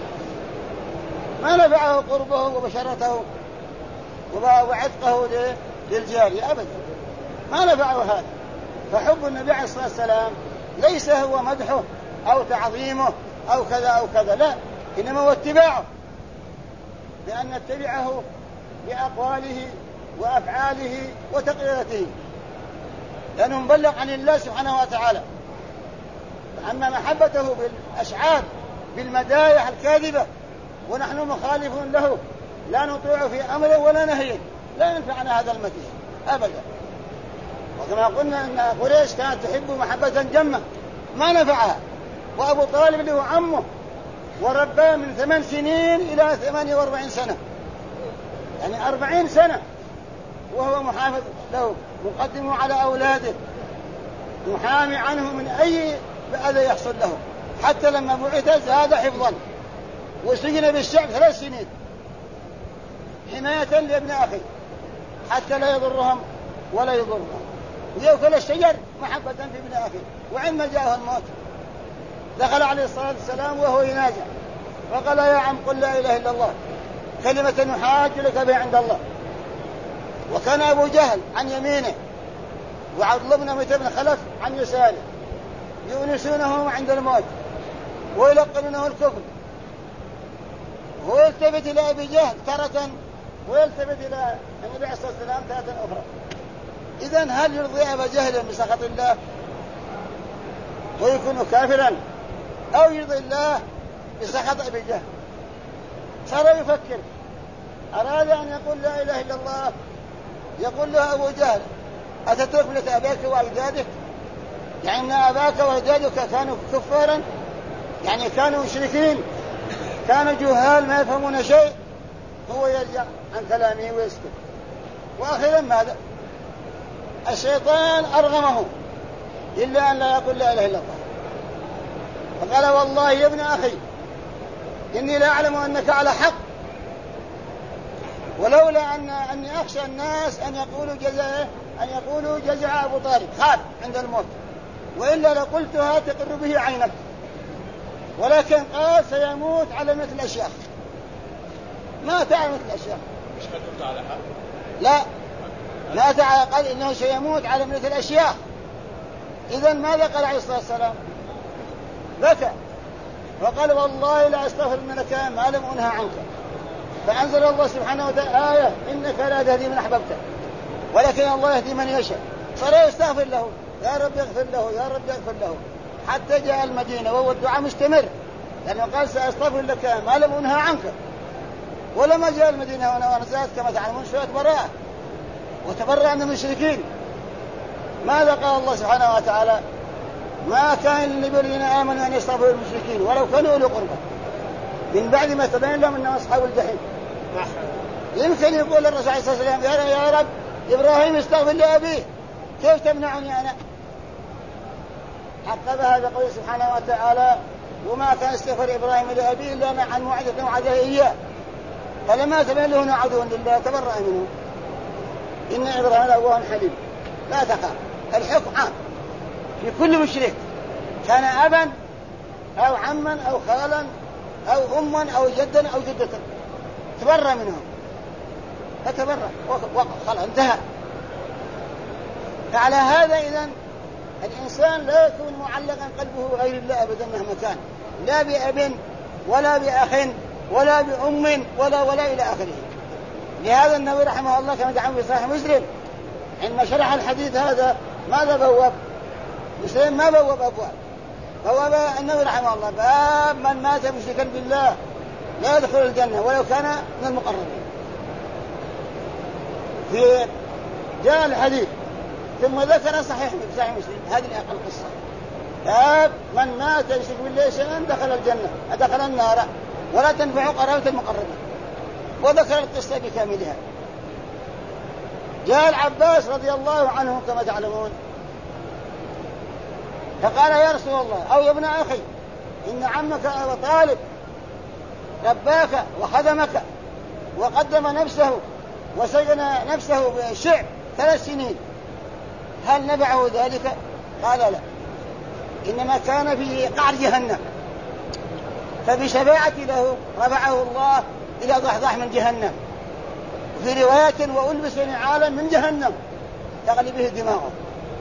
ما نفعه قربه وبشرته وعتقه للجارية أبدا، ما نفعه هذا. فحب النبي عليه الصلاة والسلام ليس هو مدحه أو تعظيمه أو كذا أو كذا، لا، إنما هو اتباعه، لأن نتبعه بأقواله وأفعاله وتقريراته، لأنه مبلغ عن الله سبحانه وتعالى. أما محبته بالأشعار بالمدايح الكاذبة ونحن مخالفون له لا نطيع في أمره ولا نهيه، لا ينفعنا هذا المديح أبدا. وكما قلنا أن قريش كانت تحب محبة جمة ما نفعها، وأبو طالب له عمه ورباه من 8 سنين إلى 48 سنة، يعني 40 سنة وهو محافظ له، مقدم على أولاده، محامي عنه من أي أذى يحصل له، حتى لما بعث زاد حفظا وسجن بالشعب 3 سنين حماية لابن أخي حتى لا يضرهم ولا يضرهم، ويأكل الشجر محبة في ابن أخي. وعندما جاءه الموت دخل عليه الصلاة والسلام وهو ينازع فقال يا عم قل لا إله إلا الله كلمة نحاج لك بها عند الله. وكان أبو جهل عن يمينه وعبد الله بن أبي بن خلف عن يساره يؤنسونه عند الموت ويلقنونه الكفر، ويلتفت إلى أبي جهل تارة ويلتفت إلى النبي عليه الصلاة والسلام تارة أخرى. إذن هل يرضي أبا جهل بسخط الله ويكون كافرا، أو يرضي الله بسخط أبي جهل؟ صار يفكر، أراد أن يقول لا إله إلا الله، يقول له أبو جهل أتترك ملة أباك وأجدادك؟ يعني أن أباك وأجدادك كانوا كفارا، يعني كانوا مشركين، كانوا جهال ما يفهمون شيء. هو يرجع عن كلامه ويسكت. وأخيرا ماذا؟ الشيطان أرغمه إلا أن لا يقول لا إله إلا الله، فقال والله يا ابن أخي إني لا أعلم أنك على حق، ولولا أني أخشى الناس أن يقولوا جزع أبو طالب خاف عند الموت، وإلا لقلتها تقر به عينك، ولكن قال سيموت على مثل الأشياخ، ما تعرف مثل الأشياخ. مش قلت على حق؟ لا، ما تعرف، قال إنه سيموت على مثل الأشياخ. إذن ماذا قال عليه الصلاة والسلام؟ بكى وقال والله لا أستغفر منك ما لم أنهى عنك. فأنزل الله سبحانه وتعالى آية إنك لا تهدي من أحببت ولكن الله يهدي من يشاء. صار يستغفر له، يا رب اغفر له، يا رب اغفر له، حتى جاء المدينة وهو الدعاء مستمر، لأنه قال سأستغفر لك ما لم أنهى عنك. ولما جاء المدينة ونزلت كما تعلمون سورة براءة وتبرأ من المشركين، ماذا قال الله سبحانه وتعالى؟ ما كان للنبي الذين آمنوا أن يستغفروا المشركين ولو كانوا أولي قربى من بعد ما تبين لهم أنهم أصحاب الجحيم. يمكن يقول الرسول صلى الله عليه وسلم يا رب إبراهيم استغفر لأبيه، كيف تمنعني أنا؟ عقبها بقوله سبحانه وتعالى وما كان استغفر إبراهيم لأبيه إلا عن موعدة وعده إياه، فلما تبين له أنه عدو لله تبرأ منه. إن إبراهيم لأواه حليم. لا تخاف، الحكم عام في كل مشرك كان أبا أو عما أو خالا أو أما أو جدا أو جدة، تبرأ منهم، فتبرأ خلاص انتهى. فعلى هذا إذن الإنسان لا يكون معلقا قلبه غير الله أبدا مهما كان، لا بأب ولا بأخ ولا بأم ولا إلى آخره. لهذا النبي رحمه الله كما دعا في صحيح مسلم عندما شرح الحديث هذا ماذا بواب؟ مسلم ما بواب أبواب، بواب النبي رحمه الله باب من مات مشركا بالله لا يدخل الجنة ولو كان من المقربين. في جاء الحديث ثم ذكر صحيح مسلم هذه القصة، باب من مات يشرك بالله شيئا دخل الجنة دخل النار ولا تنفع قرابة المقربين، وذكر القصة بكاملها. جاء العباس رضي الله عنه كما تعلمون فقال يا رسول الله أو يا ابن أخي إن عمك أبا طالب رباك وخدمك وقدم نفسه وسجن نفسه بالشعب 3 سنين، هل نبعه ذلك؟ قال لا، إنما كان في قعر جهنم، فبشفاعة له رفعه الله إلى ضحضاح من جهنم، في رواية وألبس نعالا من جهنم تغلي به دماغه.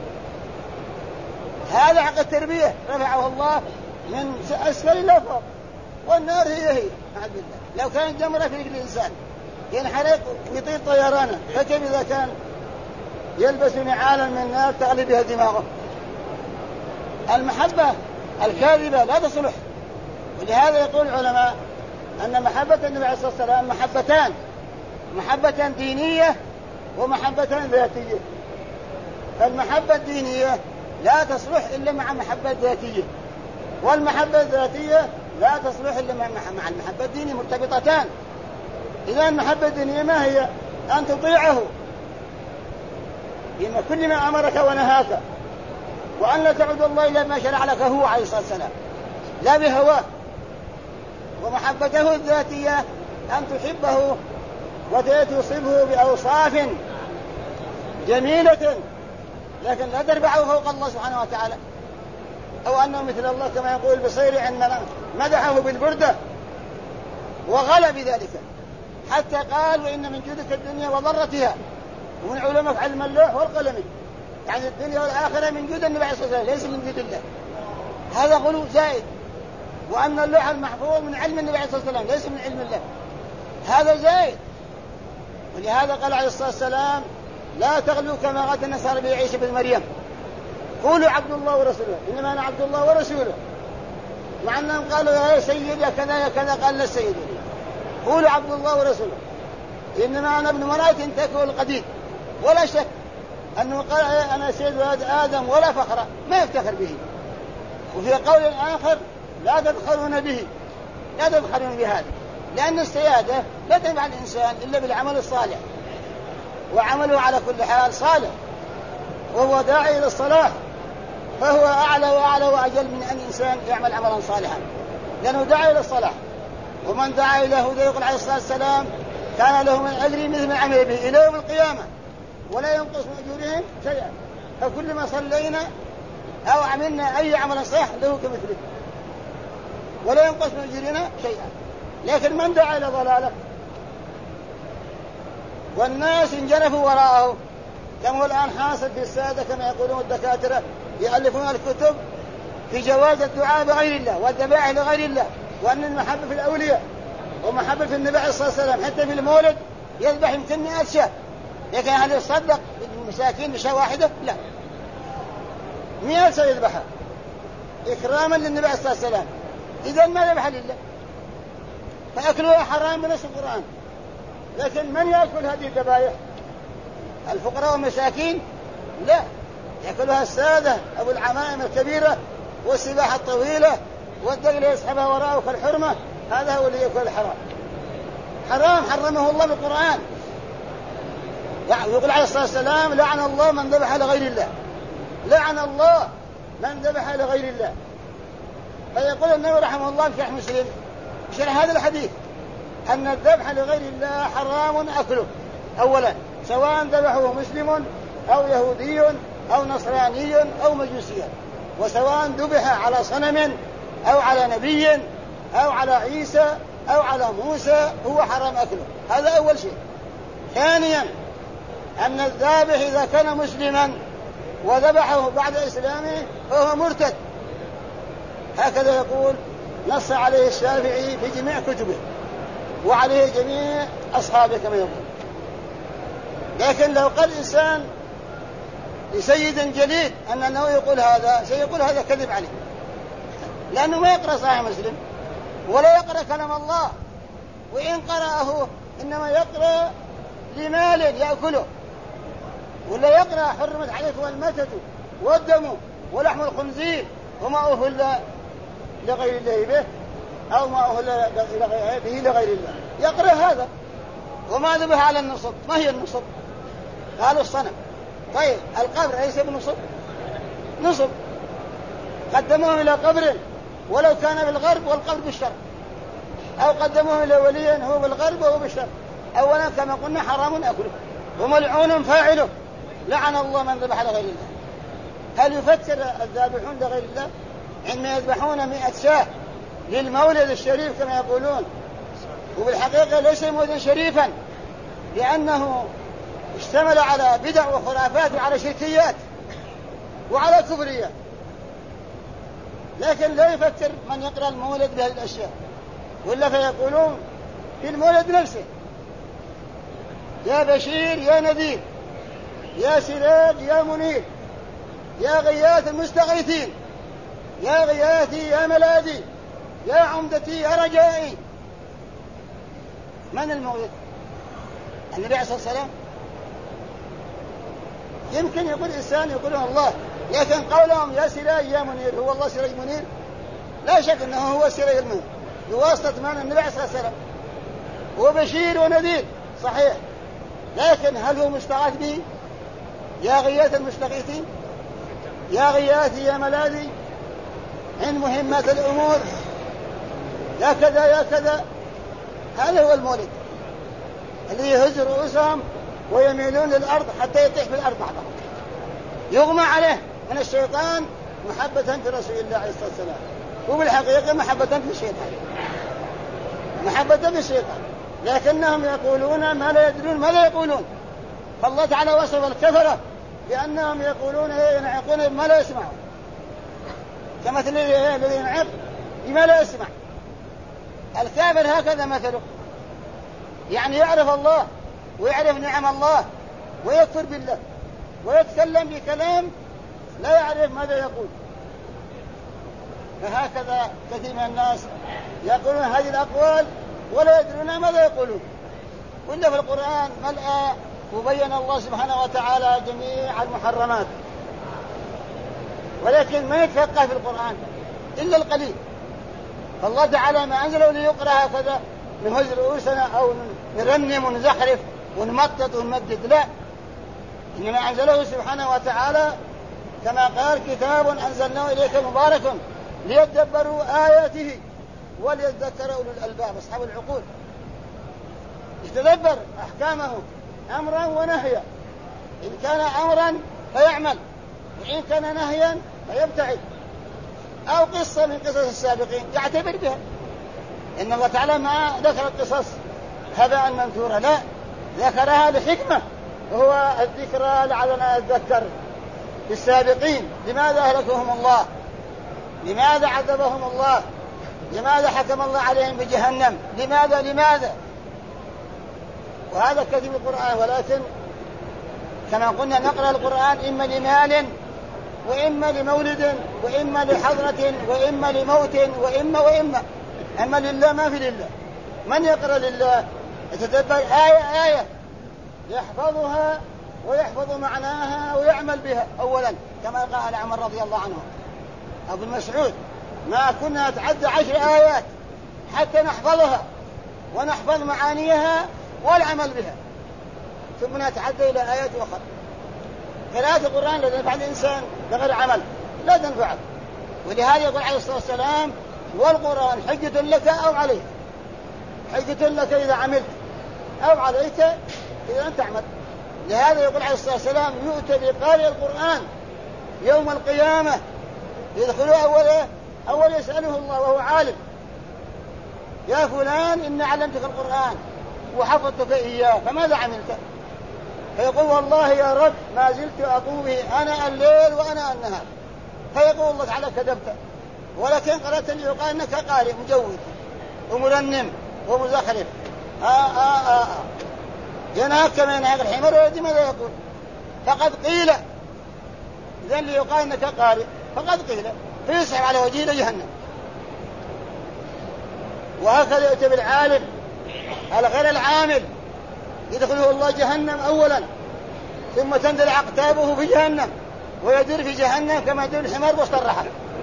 هذا حق التربية، رفعه الله من أسفل إلى فوق، والنار هي أعوذ بالله. لو كان جمرة في رجل الإنسان ينحرق يطير طيرانه، فكيف إذا كان يلبس نعالا من نار تغلي بها دماغه؟ المحبة الكاذبة لا تصلح. ولهذا يقول العلماء أن محبة النبي عليه الصلاة والسلام محبتان، محبة دينية ومحبة ذاتية. فالمحبة الدينية لا تصلح إلا مع محبة ذاتية، والمحبة الذاتية لا تصلح إلا مع المحبة الدينية، مرتبطتان. إذا المحبة الدينية ما هي؟ أن تطيعه إن كل ما أمرك ونهاك، وأن لا تعبد الله إلا ما شرع لك هو عليه الصلاة والسلام لا بهواه. ومحبته الذاتية أن تحبه وتصفه بأوصاف جميلة لكن لا ترفعه فوق الله سبحانه وتعالى، أو أنه مثل الله كما يقول البصيري أن مدحه بالبردة وغلى بذلك حتى قال وإن من جودك الدنيا وضرتها، ومن علمك علم اللوح والقلم، يعني الدنيا والآخرة من جود النبي عليه الصلاة والسلام ليس من جود الله. هذا غلو زائد. وأن اللوح المحفوظ من علم النبي عليه الصلاة والسلام ليس من علم الله، هذا زائد. ولهذا قال عليه الصلاة والسلام لا تغلوا كما غدا النصارى بعيسى بن مريم، قولوا عبد الله ورسوله، إنما أنا عبد الله ورسوله، مع أنهم قالوا يا سيد يا كذا يا كذا، قال لا السيد، قولوا عبد الله ورسوله، إنما أنا ابن مرأة تكوى القديم. ولا شك أنه قال أنا سيد ولد آدم ولا فخر، ما يفتخر به. وفي قول آخر لا تدخلون به، لا تدخلون بهذا، لأن السيادة لا تنفع الإنسان إلا بالعمل الصالح، وعمله على كل حال صالح، وهو داعي إلى الصلاح، فهو أعلى وأعلى وأجل من أن إنسان يعمل عملا صالحا، لأنه داعي إلى الصلاح. ومن دعا إلى هدى يقول عليه الصلاة والسلام كان له من أجر مثل ما عمل به إلى يوم القيامة ولا ينقص من أجورهم شيئا. فكل ما صلينا أو عملنا أي عمل صالح له كمثله ولا ينقص من أجورنا شيئا. لكن من دعا إلى ضلاله والناس انجرفوا وراءه، كما هو الآن حاصل في السادة كما يقولون الدكاترة يألفون الكتب في جواز الدعاء بغير الله والذبائح لغير الله، وأن المحبة في الأولياء ومحبة في النبي عليه الصلاة والسلام، حتى في المولد يذبح يمكن 100 شاة لكن هل يصدق المساكين بشاة واحدة؟ لا، 100 سيذبحها إكراما للنبي عليه الصلاة والسلام، إذا ما ذبح لله، فأكلها حرام بنص القرآن. لكن من يأكل هذه الذبائح؟ الفقراء والمساكين؟ لا، يأكلها السادة أبو العمائم الكبيرة والسباحة الطويلة والدجل يسحبها وراءه كالحرمة، هذا هو اللي يأكل الحرام. حرام حرمه الله بالقرآن. يقول عليه الصلاة والسلام: لعن الله من ذبح لغير الله، لعن الله من ذبح لغير الله. فيقول النبي رحمه الله في صحيح مسلم شرح هذا الحديث أن الذبح لغير الله حرام أكله، أولا سواء ذبحه مسلم أو يهودي أو نصراني أو مجوسي، وسواء ذبح على صنم أو على نبي أو على عيسى أو على موسى هو حرام أكله، هذا أول شيء. ثانيا أن الذابح إذا كان مسلما وذبحه بعد إسلامه فهو مرتد، هكذا يقول، نص عليه الشافعي في جميع كتبه وعليه جميع أصحابه كما يقول. لكن لو قال إنسان لسيد جليل أنه يقول هذا، سيقول هذا كذب عليه، لأنه ما يقرأ صحيح مسلم ولا يقرأ كلام الله، وإن قرأه إنما يقرأ لمال يأكله، ولا يقرأ حرمت عليكم الميتة والدم ولحم الخنزير وما أهل لغير الله به أو ما أهل به لغير الله، يقرأ هذا. وما ذبح على النصب، ما هي النصب؟ قالوا الصنم. طيب القبر ليس بنصب؟ نصب، قدموه إلى قبر ولو كان بالغرب والقبر بالشرق، أو قدموه إلى ولي هو بالغرب وهو بالشرق. أولا كما قلنا حرام أكله وملعون فاعله، لعن الله من ذبح لغير الله. هل يفكر الذابحون لغير الله عندما يذبحون 100 شاة للمولد الشريف كما يقولون؟ وبالحقيقة ليس مولدا شريفا، لأنه اشتمل على بدع وخرافات وعلى شركيات وعلى كفريات. لكن لا يفكر من يقرأ المولد بهذه الأشياء، ولا فيقولون في المولد نفسه: يا بشير يا نذير يا سراج يا منير يا غياث المستغيثين يا غياثي يا ملاذي يا عمدتي يا رجائي. من المولد؟ النبي عليه الصلاة والسلام؟ يمكن يقول إنسان يقولون الله، لكن قولهم يا سراج يا منير، هو الله سراج منير؟ لا شك أنه هو سراج المنير بواسطة من النبي عليه الصلاة والسلام، هو بشير ونذير صحيح، لكن هل هو مستغاث به؟ يا غياث المستغيثين يا غياثي يا ملاذي عند مهمات الأمور يا كذا يا كذا. هذا هو المولد الذي يهز رؤوسهم ويميلون للأرض حتى يطيح في الأرض بعضهم، يغمى عليه من الشيطان محبة في رسول الله عليه الصلاة والسلام، وبالحقيقة محبة في الشيطان، محبة في الشيطان، لكنهم يقولون ما لا يدرون ماذا يقولون. فالله تعالى وصف الكفرة بأنهم يقولون ينعقون بما لا يسمعون، كمثل الذي ينعق بما لا يسمع. الكافر هكذا مثله، يعني يعرف الله ويعرف نعم الله ويكفر بالله ويتكلم بكلام لا يعرف ماذا يقول. فهكذا كثير من الناس يقولون هذه الأقوال ولا يدرون ماذا يقولون. وإلا في القرآن ملأ وبين الله سبحانه وتعالى جميع المحرمات، ولكن ما يتفقه في القرآن إلا القليل. فالله تعالى ما أنزله ليقرأ هكذا نهز رؤوسنا أو نرنم ونزخرف ونمطط ونمدد، لا، إنما أنزله سبحانه وتعالى كما قال: كتاب أنزلناه إليك مبارك ليدبروا آياته وليذكر أولو الألباب، أصحاب العقول، يتدبر أحكامه أمرا ونهيا، إن كان أمرا فيعمل، وإن كان نهيا فيبتعد، أو قصة من قصص السابقين يعتبر بها. إن الله تعالى ما ذكر القصص هباء منثورا، لا، ذكرها لحكمة، وهو الذكرى لعلنا نتذكر بالسابقين. لماذا أهلكهم الله؟ لماذا عذبهم الله؟ لماذا حكم الله عليهم بجهنم؟ لماذا؟ وهذا كثير القرآن، ولكن كما قلنا نقرأ القرآن إما لمال وإما لمولد وإما لحضرة وإما لموت وإما أما لله ما في لله. من يقرأ لله يتدبر آية يحفظها ويحفظ معناها ويعمل بها أولا، كما قال عمر رضي الله عنه أبو المسعود: ما كنا نتعدى 10 آيات حتى نحفظها ونحفظ معانيها والعمل بها، ثم نتعدى إلى آيات أخرى. قراءة القرآن لا تنفع الإنسان بغير عمل، لا تنفعه. ولهذا يقول عليه الصلاة والسلام: والقرآن حجة لك أو عليك، حجة لك إذا عملت أو عليك إذا لم تعمل. لهذا يقول عليه الصلاة والسلام: يؤتى بقارئ القرآن يوم القيامة يدخل أول يسأله الله وهو عالم: يا فلان إني علمتك القرآن وحفظتك إياه فماذا عملت؟ فيقول: والله يا رب ما زلت أقوم به أنا الليل وأنا النهار. فيقول الله تعالى: كذبت، ولكن قرأت لي يقال أنك قارئ مجود ومرنم ومزخرف. ينهاك كما ينهاك الحمار والذي ماذا يقول؟ فقد قيل. إذن لي يقال أنك قارئ فقد قيل، فيسحب على وجهه إلى جهنم. وهكذا يؤتى بالعالم غير العامل يدخله الله جهنم أولا، ثم تندل أقتابه في جهنم ويدور في جهنم كما يدور الحمار وسط الرحى.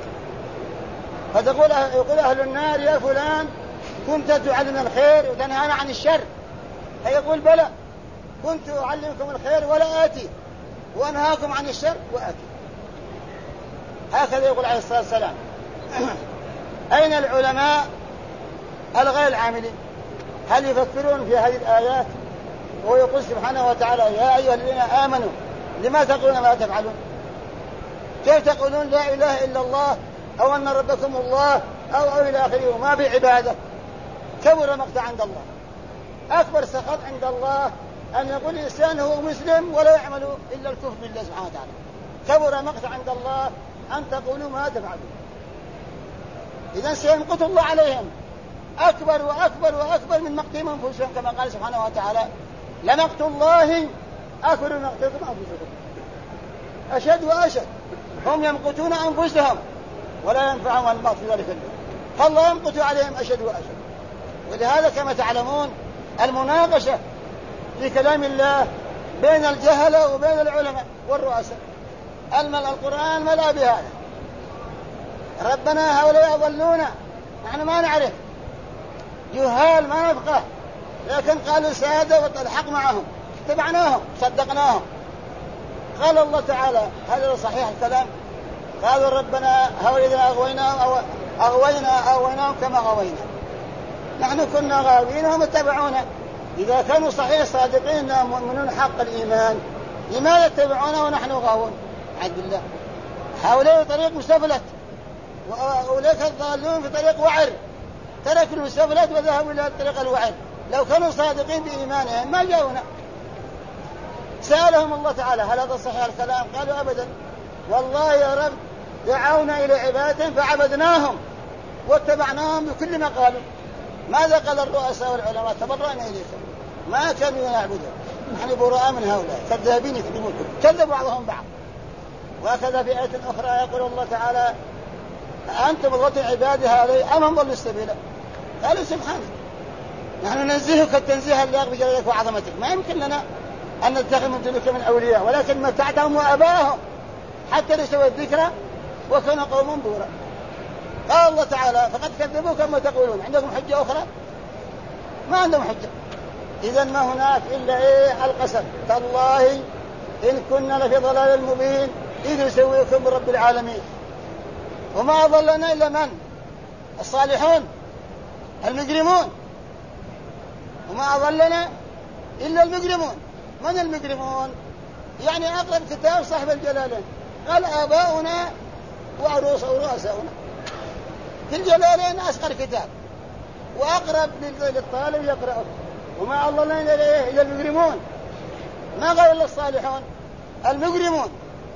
يقول أهل النار: يا فلان كنت تعلمنا الخير وتنهانا عن الشر. فيقول: بلى، كنت أعلمكم الخير ولا آتي، وأنهاكم عن الشر وآتي. هكذا يقول عليه الصلاة والسلام. أين العلماء الغير العاملين؟ هل يفكرون في هذه الآيات؟ ويقول سبحانه وتعالى: يا أيها الذين آمنوا لما تقولون ما تفعلون؟ كيف تقولون لا إله إلا الله أو أن ربكم الله أو إلى آخره وما بعبادة؟ كبر مقتا عند الله. أكبر سخط عند الله أن يقول الإنسان هو مسلم ولا يعمل إلا الكفر بالله سبحانه وتعالى. كبر مقتا عند الله أن تقولوا ما تفعلون. إذن سيمقت الله عليهم أكبر وأكبر وأكبر من مقتهم أنفسهم، كما قال سبحانه وتعالى: لمقت الله أكبر من مقتكم أنفسكم. أشد وأشد، هم يمقتون أنفسهم ولا ينفعهم المقت في ذلك اليوم، فالله يمقت عليهم أشد وأشد. ولهذا كما تعلمون المناقشة في كلام الله بين الجهلة وبين العلماء والرؤساء. القرآن ملأ بهذا. ربنا هؤلاء أضلونا، نحن ما نعرف، جهال ما نفقه، لكن قالوا سادة والحق معهم، اتبعناهم صدقناهم. قال الله تعالى: هذا صحيح الكلام، قالوا ربنا هؤلاء إذا أغويناهم كما غوينا، نحن كنا غاوين وهم اتبعونا. إذا كانوا صحيح صادقين مؤمنون حق الإيمان لماذا اتبعونا ونحن غاوون؟ عبد الله، هؤلاء طريق مسفلت وأولئك الضالون في طريق وعر، تركوا المسفلت وذهبوا إلى طريق الوعر. لو كانوا صادقين بإيمانهم ما جاءونا. سألهم الله تعالى: هل هذا صحيح الكلام؟ قالوا: أبدا، والله يا رب دعونا إلى عبادة فعبدناهم واتبعناهم بكل ما قالوا. ماذا قال الرؤساء والعلماء؟ تبرأنا إليكم ما كانوا يعبدون، نحن براء من هؤلاء كذابين يكذبون، كذبوا بعضهم بعض. وهكذا في آية أخرى يقول الله تعالى: أنتم ضلتم عبادي هؤلاء أم هم ضلوا السبيل؟ قالوا: سبحانك، نحن ننزهك التنزيه اللائق بجلالك وعظمتك، ما يمكن لنا أن نتخذ من دونك من أولياء، ولكن متعتهم وأباهم حتى لسوى الذكرى وكانوا قوم بورا. قال الله تعالى: فقد كذبوا كما تقولون. عندكم حجة أخرى؟ ما عندهم حجة. إذن ما هناك إلا القسم: تالله إن كنا لفي ضلال مبين إذ نسويكم برب العالمين. وما أضلنا إلا من؟ الصالحون المجرمون. وما أضلنا إلا المجرمون. من المجرمون؟ يعني أقرب كتاب صاحب الجلالين قال: آباؤنا ورؤساؤنا. في الجلالين أصغر كتاب وأقرب للطالب يقرأه. وما أضلنا إلا المجرمون. ما قال إلا الصالحون، المجرمون.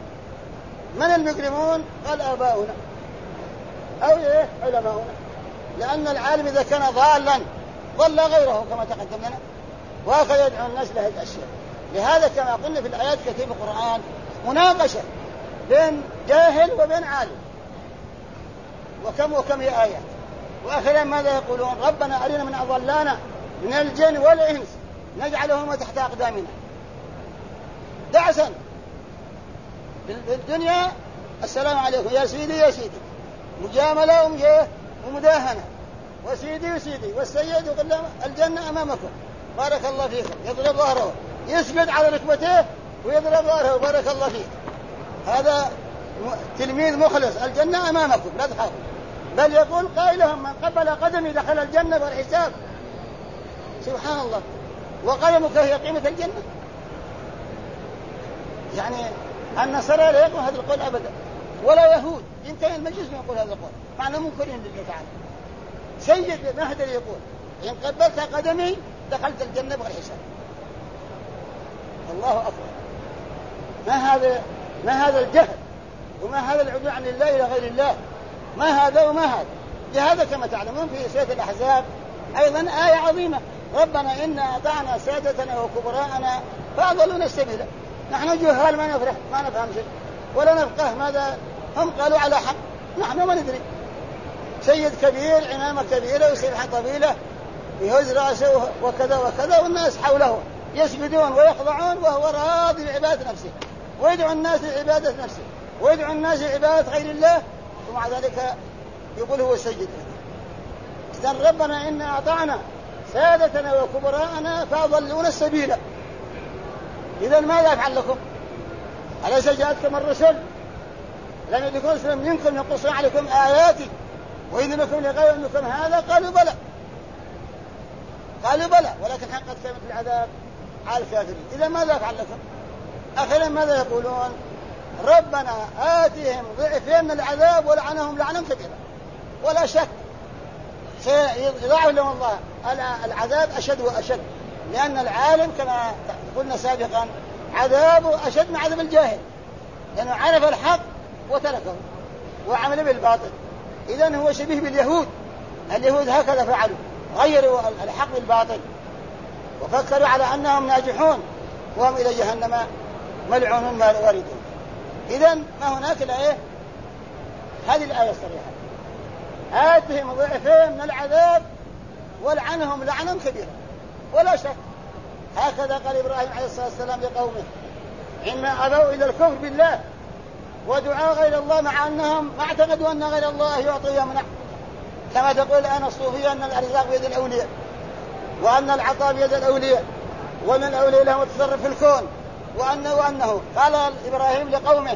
من المجرمون؟ قال: آباؤنا أو علماؤنا. لأن العالم إذا كان ضالا ضل غيره كما تقدم لنا، وهكذا يدعو الناس لهذه الأشياء. لهذا كما قلنا في الآيات كثير في القرآن مناقشة بين جاهل وبين عالم، وكم هي آيات. وأخيرا ماذا يقولون؟ ربنا أرنا من أضلانا من الجن والإنس نجعلهم تحت أقدامنا. دعسا في الدنيا السلام عليكم يا سيدي يا سيدي، مجاملة ومداهنة، وسيدي وسيدي، والسيد يقول له الجنة أمامكم بارك الله فيكم، يضرب ظهره، يسجد على ركبته ويضرب ظهره بارك الله فيك. هذا تلميذ مخلص، الجنة أمامكم لا تخافوا. بل يقول قائلهم من قبل قدمي دخل الجنة بالحساب. سبحان الله، وقدمك هي قيمة الجنة. يعني النصارى لا يقول هذا القول أبدا، ولا يهود ينتهي المجلس من يقول هذا القول، معنى منكرين لله تعالى. سيد مهدي يقول إن قبلت قدمي دخلت الجنة بغير حساب. الله أكبر. ما هذا الجهل، وما هذا العدول عن الله إلى غير الله، ما هذا وما هذا. لهذا كما تعلمون في سورة الأحزاب أيضا آية عظيمة، ربنا إنا أطعنا سادتنا وكبراءنا فأضلونا السبيل. نحن جهال ما نفرح ما نفهم شيء ولا نفقه ماذا هم قالوا على حق، نحن ما ندري. سيد كبير، عمامة كبيرة وسبحة طويلة، يهز رأسه وكذا وكذا، والناس حوله يسجدون ويخضعون وهو راضي بعبادة نفسه، ويدعو الناس لعبادة نفسه، ويدعو الناس لعبادة غير الله، ومع ذلك يقول هو السيد. إذن ربنا إنا أعطانا سادتنا وكبراءنا فأضلونا السبيل. إذن ماذا يفعل لكم؟ أليس جاءتكم الرسل؟ لم يكن رسل منكم يقصون عليكم آياتي وإذنكم لغير أنكم هذا؟ قالوا بلى ولكن حقت كلمة العذاب على الكافرين. إذا ماذا يفعل لكم؟ أخيرا ماذا يقولون؟ ربنا آتهم ضعفين من العذاب ولعنهم لعنا كبيرا. ولا شك سيضاعف لهم الله العذاب أشد وأشد، لأن العالم كما قلنا سابقا عذابه أشد من عذاب الجاهل، لأنه عرف الحق وتركه وعمل بالباطل. إذن هو شبيه باليهود. اليهود هكذا فعلوا، غيروا الحق بالباطل وفكروا على أنهم ناجحون وهم إلى جهنم ملعونون واردون. إذن ما هناك الآية، هذه الآية الصريحة، آتهم ضعفين من العذاب ولعنهم لعنا كبيرا. ولا شك هكذا قال إبراهيم عليه الصلاة والسلام لقومه عندما أبوا إلى الكفر بالله ودعاء غير الله، مع أنهم ما اعتقدوا أن غير الله يعطي ويمنع، كما تقول الآن الصوفية أن الأرزاق بيد الأولياء، وأن العطاء بيد الأولياء، وأن الأولياء لهم التصرف في الكون، وأنه قال إبراهيم لقومه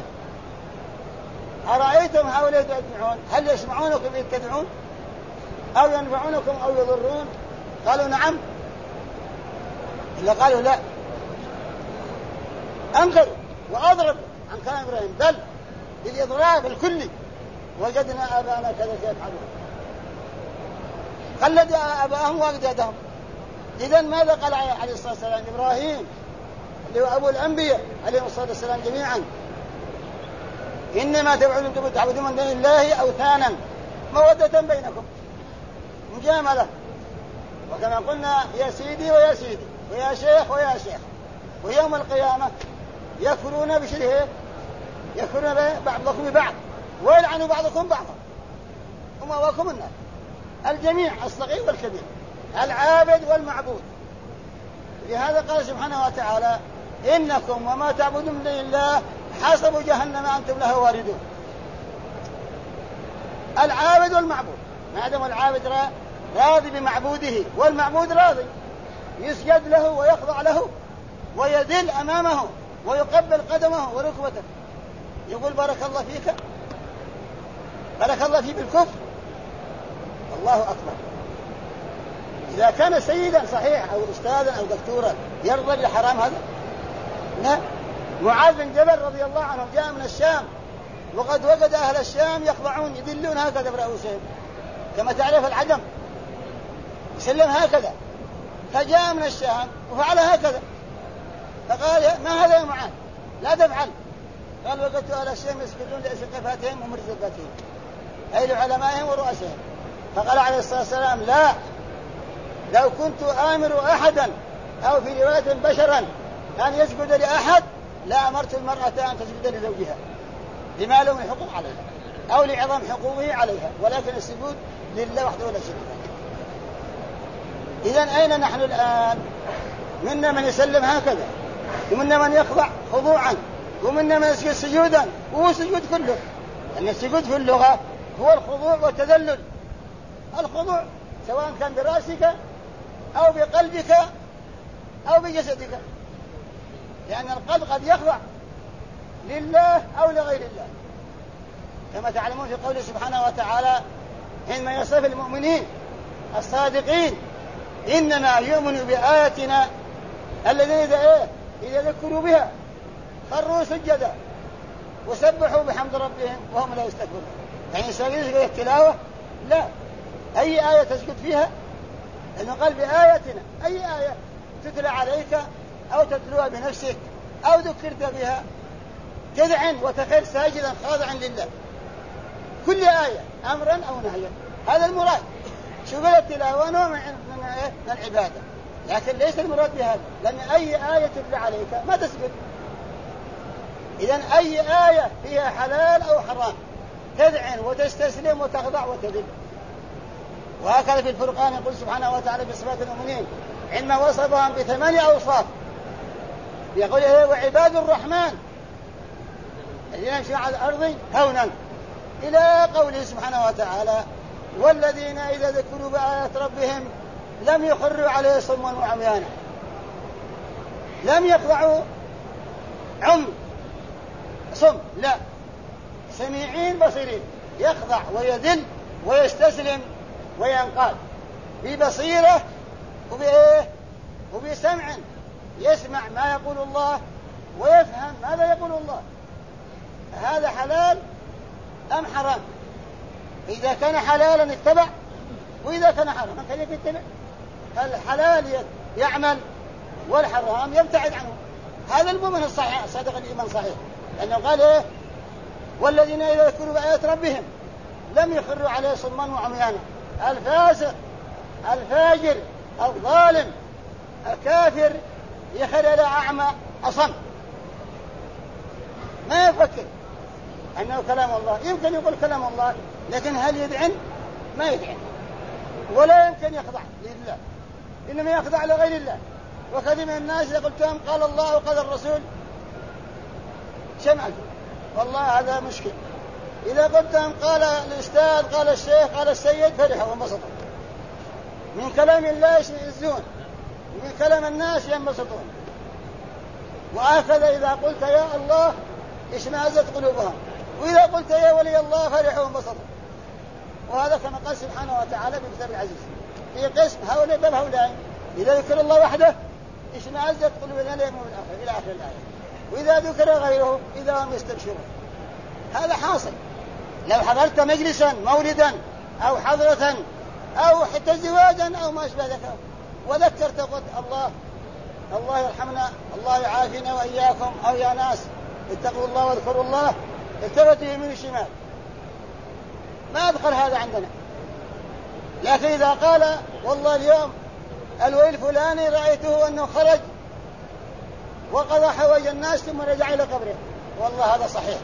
أرأيتم هؤلاء تدعون هل يسمعونكم إذ تدعون أو ينفعونكم أو يضرون؟ قالوا نعم. إلا قالوا لا، أنكروا وأضربوا عن كلام إبراهيم، بل بالإضراب الكلي وجدنا آباءنا كذا يفعلون، قلد آباءهم وأجدادهم. إذن ماذا قال عليه الصلاة والسلام إبراهيم اللي هو أبو الأنبياء عليه الصلاة والسلام جميعا؟ إنما تعبدون من دون الله أوثانا مودة بينكم، مجاملة. وكما قلنا يا سيدي ويا سيدي ويا شيخ ويا شيخ. ويوم القيامة يكفرون بشرهم، يكفرون بعضكم ببعض ويلعنوا بعضكم بعضا ومأواكم النار. الجميع الصغير والكبير، العابد والمعبود. لهذا قال سبحانه وتعالى إنكم وما تعبدون من دون الله حسب جهنم أنتم لها واردون. العابد والمعبود، ما دام العابد راضي بمعبوده والمعبود راضي، يسجد له ويخضع له ويذل أمامه ويقبل قدمه وركبته، يقول بارك الله فيك، بارك الله فيك بالكفر. الله أكبر. إذا كان سيدا صحيح أو أستاذا أو دكتورا يرضى بالحرام هذا؟ لا. معاذ بن جبل رضي الله عنه جاء من الشام وقد وجد أهل الشام يخضعون يذلون هكذا برؤوسهم كما تعرف العجم يسلم هكذا، فجاء من الشام وفعل هكذا، فقال ما هذا يا معاذ لا تفعل. قال وجدت أهل الشام يسجدون لأسقفتهم ومرزقاتهم أي لعلمائهم ورؤسهم. فقال عليه الصلاة والسلام لا، لو كنت آمر أحدا أو في رواية بشرا أن يسجد لأحد لا أمرت المرأة أن تسجد لزوجها لما له من حقوق عليها أو لعظم حقوقه عليها، ولكن السجود لله وحده ولا شريك له. إذن أين نحن الآن؟ منا من يسلم هكذا، ومنا من يخضع خضوعا، ومنا من يسجد سجودا، وهو سجود كله، لأن السجود في اللغة هو الخضوع والتذلل. الخضوع سواء كان برأسك أو بقلبك أو بجسدك، لأن القلب قد يخضع لله أو لغير الله، كما تعلمون في قوله سبحانه وتعالى حينما يصف المؤمنين الصادقين: إنما يؤمن بآياتنا الذين إذا ذكروا بها خروا سجدا وسبحوا بحمد ربهم وهم لا يستكبرون. يعني يسجد التلاوة؟ لا، أي آية تسجد فيها؟ لأنه قال بآياتنا، أي آية تتلى عليك أو تتلوها بنفسك أو ذكرت بها تذعن وتخر ساجدا خاضعا لله، كل آية أمرا أو نهيا، هذا المراد. شوف التلاوة نوع من العبادة، لكن ليس المراد بهذا، لأن أي آية تتلى عليك ما تسجد. إذن أي آية فيها حلال أو حرام تذعن وتستسلم وتخضع وتذل. وهكذا في الفرقان يقول سبحانه وتعالى بصفات المؤمنين عندما وصفهم ب8 أوصاف، يقول: وعباد الرحمن الذين يمشون على الأرض هونا، إلى قوله سبحانه وتعالى: والذين إذا ذكروا بآيات ربهم لم يخروا عليه صما وعميانا. لم يخضعوا صم، لا، سميعين بصيرين، يخضع ويذل ويستسلم وينقاد ببصيرة وبسمع، يسمع ما يقول الله ويفهم ماذا يقول الله. هذا حلال أم حرام؟ إذا كان حلالا اتبع، وإذا كان حراما كان يتبع. الحلال يعمل والحرام يبتعد عنه. هذا المؤمن الصحيح صادق الإيمان صحيح، لأنه قال: والذين إذا ذكروا بآيات ربهم لم يخروا عليه صما وعميانا. الفاسق الفاجر الظالم الكافر يخر إلى أعمى أصم، ما يفكر أنه كلام الله. يمكن يقول كلام الله، لكن هل يدعن؟ ما يدعن، ولا يمكن يخضع لله، إنما يخضع لغير الله. وكثير من الناس إذا قلت لهم قال الله وقال الرسول شمعوا، والله هذا مشكل. إذا قلت لهم قال الأستاذ قال الشيخ قال السيد فرحوا وانبسطوا. من كلام الله يشمئزون، من كلام الناس ينبسطون. وهكذا إذا قلت يا الله اشمئزت قلوبهم، وإذا قلت يا ولي الله فرحوا وانبسطوا. وهذا كما قال سبحانه وتعالى في كتاب العزيز في قسم هؤلاء باب هؤلاء: إذا ذكر الله وحده اشمئزت قلوبنا لا يؤمنون بالآخرة، إلى آخر الآية. وإذا ذكر غيره إذا هم يستبشرون. هذا حاصل. لو حضرت مجلسا مولدا أو حضرة أو حتى زواجا أو ما أشبه ذلك وذكرت قلت الله يرحمنا الله يعافينا وإياكم، أو يا ناس اتقوا الله واذكروا الله، التفت يمين الشمال، ما أدخل هذا عندنا. لكن إذا قال والله اليوم الولي الفلاني رأيته أنه خرج وقضى حوائج الناس ثم رجع إلى قبره، والله هذا صحيح،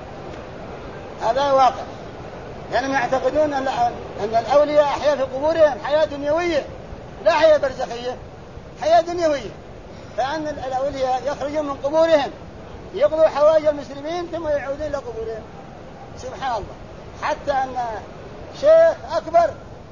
هذا واقع. لأنهم يعتقدون أن الأولياء أحياء في قبورهم حياة دنيوية، لا حياة برزخية، حياة دنيوية. فأن الأولياء يخرجون من قبورهم يقضوا حوائج المسلمين ثم يعودون إلى قبورهم. سبحان الله. حتى أن شيخ أكبر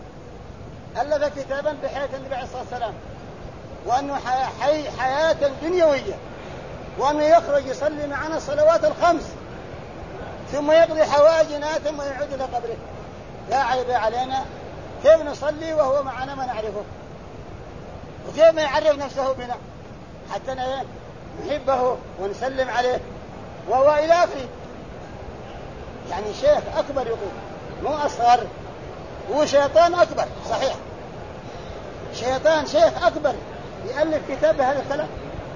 ألف كتابا بحياة النبي عليه الصلاة والسلام، وأنه حياة دنيوية، وأنه يخرج يصلي معنا الصلوات الخمس ثم يقضي حوائجنا ثم يعود إلى قبره. لا عيب علينا كيف نصلي وهو معنا ما نعرفه، وكيف ما يعرف نفسه بنا حتى نحبه ونسلم عليه وهو إلى آخره. يعني شيخ أكبر يقول، مو أصغر. هو شيطان أكبر صحيح، شيطان شيخ أكبر يألف كتاب بهذا الكلام،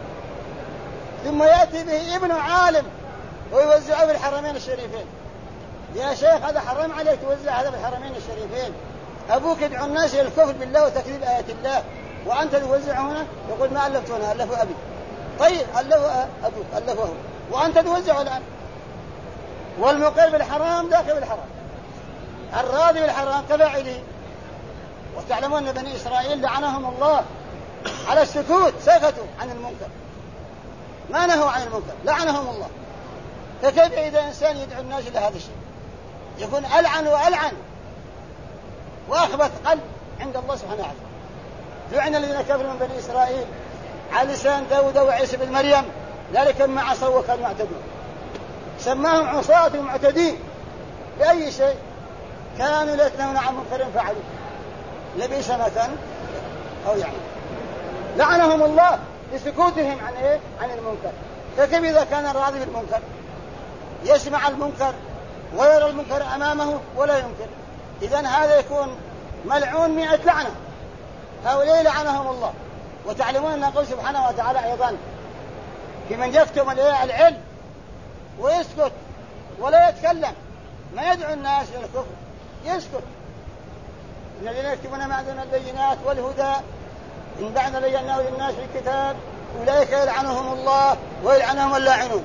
ثم يأتي به ابن عالم ويوزعه في الحرمين الشريفين. يا شيخ هذا حرام عليك توزع هذا في الحرمين الشريفين، أبوك يدعو الناس إلى الكفر بالله وتكذيب آيات الله، وأنت توزع هنا. يقول ما ألفت هنا، ألفوا أبي. طيب ألفه أبوك ألفه هو، وأنت توزعه الآن. والمقر بالحرام داخل بالحرام، الراضي بالحرام كفاعله. وتعلمون أن بني إسرائيل لعنهم الله على السكوت، سكتوا عن المنكر، ما نهوا عن المنكر، لعنهم الله. فكيف إذا إنسان يدعو الناس إلى هذا الشيء يكون ألعن وألعن وأخبث قلب عند الله سبحانه وتعالى. لعن الذين كفروا من بني إسرائيل على لسان داود وعيسى بن مريم ذلك ما عصوا وكانوا يعتدون. سماهم عصاة ومعتدين بأي شيء؟ كانوا لا يتناهون عن منكر فعلوا، لبئس ما كانوا أو يعني. لعنهم الله لسكوتهم عن إيه؟ عن المنكر. فكيف إذا كان الراضي بالمنكر يسمع المنكر ويرى المنكر أمامه ولا ينكر؟ إذن هذا يكون ملعون 100 لعنة. هؤلاء لعنهم الله. وتعلمون أن قول سبحانه وتعالى أيضا في من يكتم العلم ويسكت ولا يتكلم، ما يدعو الناس إلى الكفر، يسكت. الذين يكتبون ما عندنا البينات والهدى من بعد بيناه للناس في الكتاب أولئك يلعنهم الله ويلعنهم اللاعنون.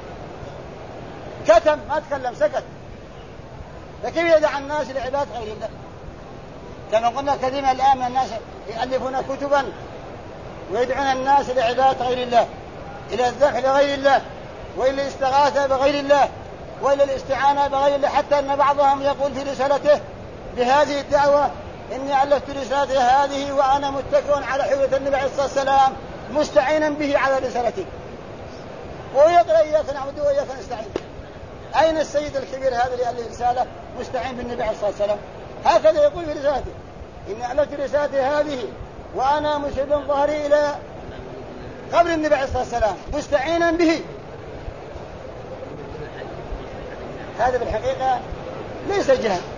كتم ما تكلم، سكت. فكيف يدعى الناس لعباد غير الله؟ كما قلنا كثيرا الآن من الناس يؤلفون كتبا ويدعون الناس لعباد غير الله، إلى الذبح لغير الله، وإلى الاستغاثة بغير الله، وإلى الاستعانة بغير الله. حتى أن بعضهم يقول في رسالته بهذه الدعوة إني ألفت رسالتي هذه وأنا متكئ على حجرة النبي عليه الصلاة والسلام مستعينا به على رسالته، ويقرأ إياك نعبد وإياك نستعين. أين السيد الكبير هذا اللي ألف رسالة مستعين بالنبي عليه الصلاة والسلام؟ هكذا يقول في رسالته إني ألفت رسالتي هذه وأنا مسلم ظهري إلى قبر النبي عليه الصلاة والسلام مستعينا به. هذا بالحقيقة ليس جهل،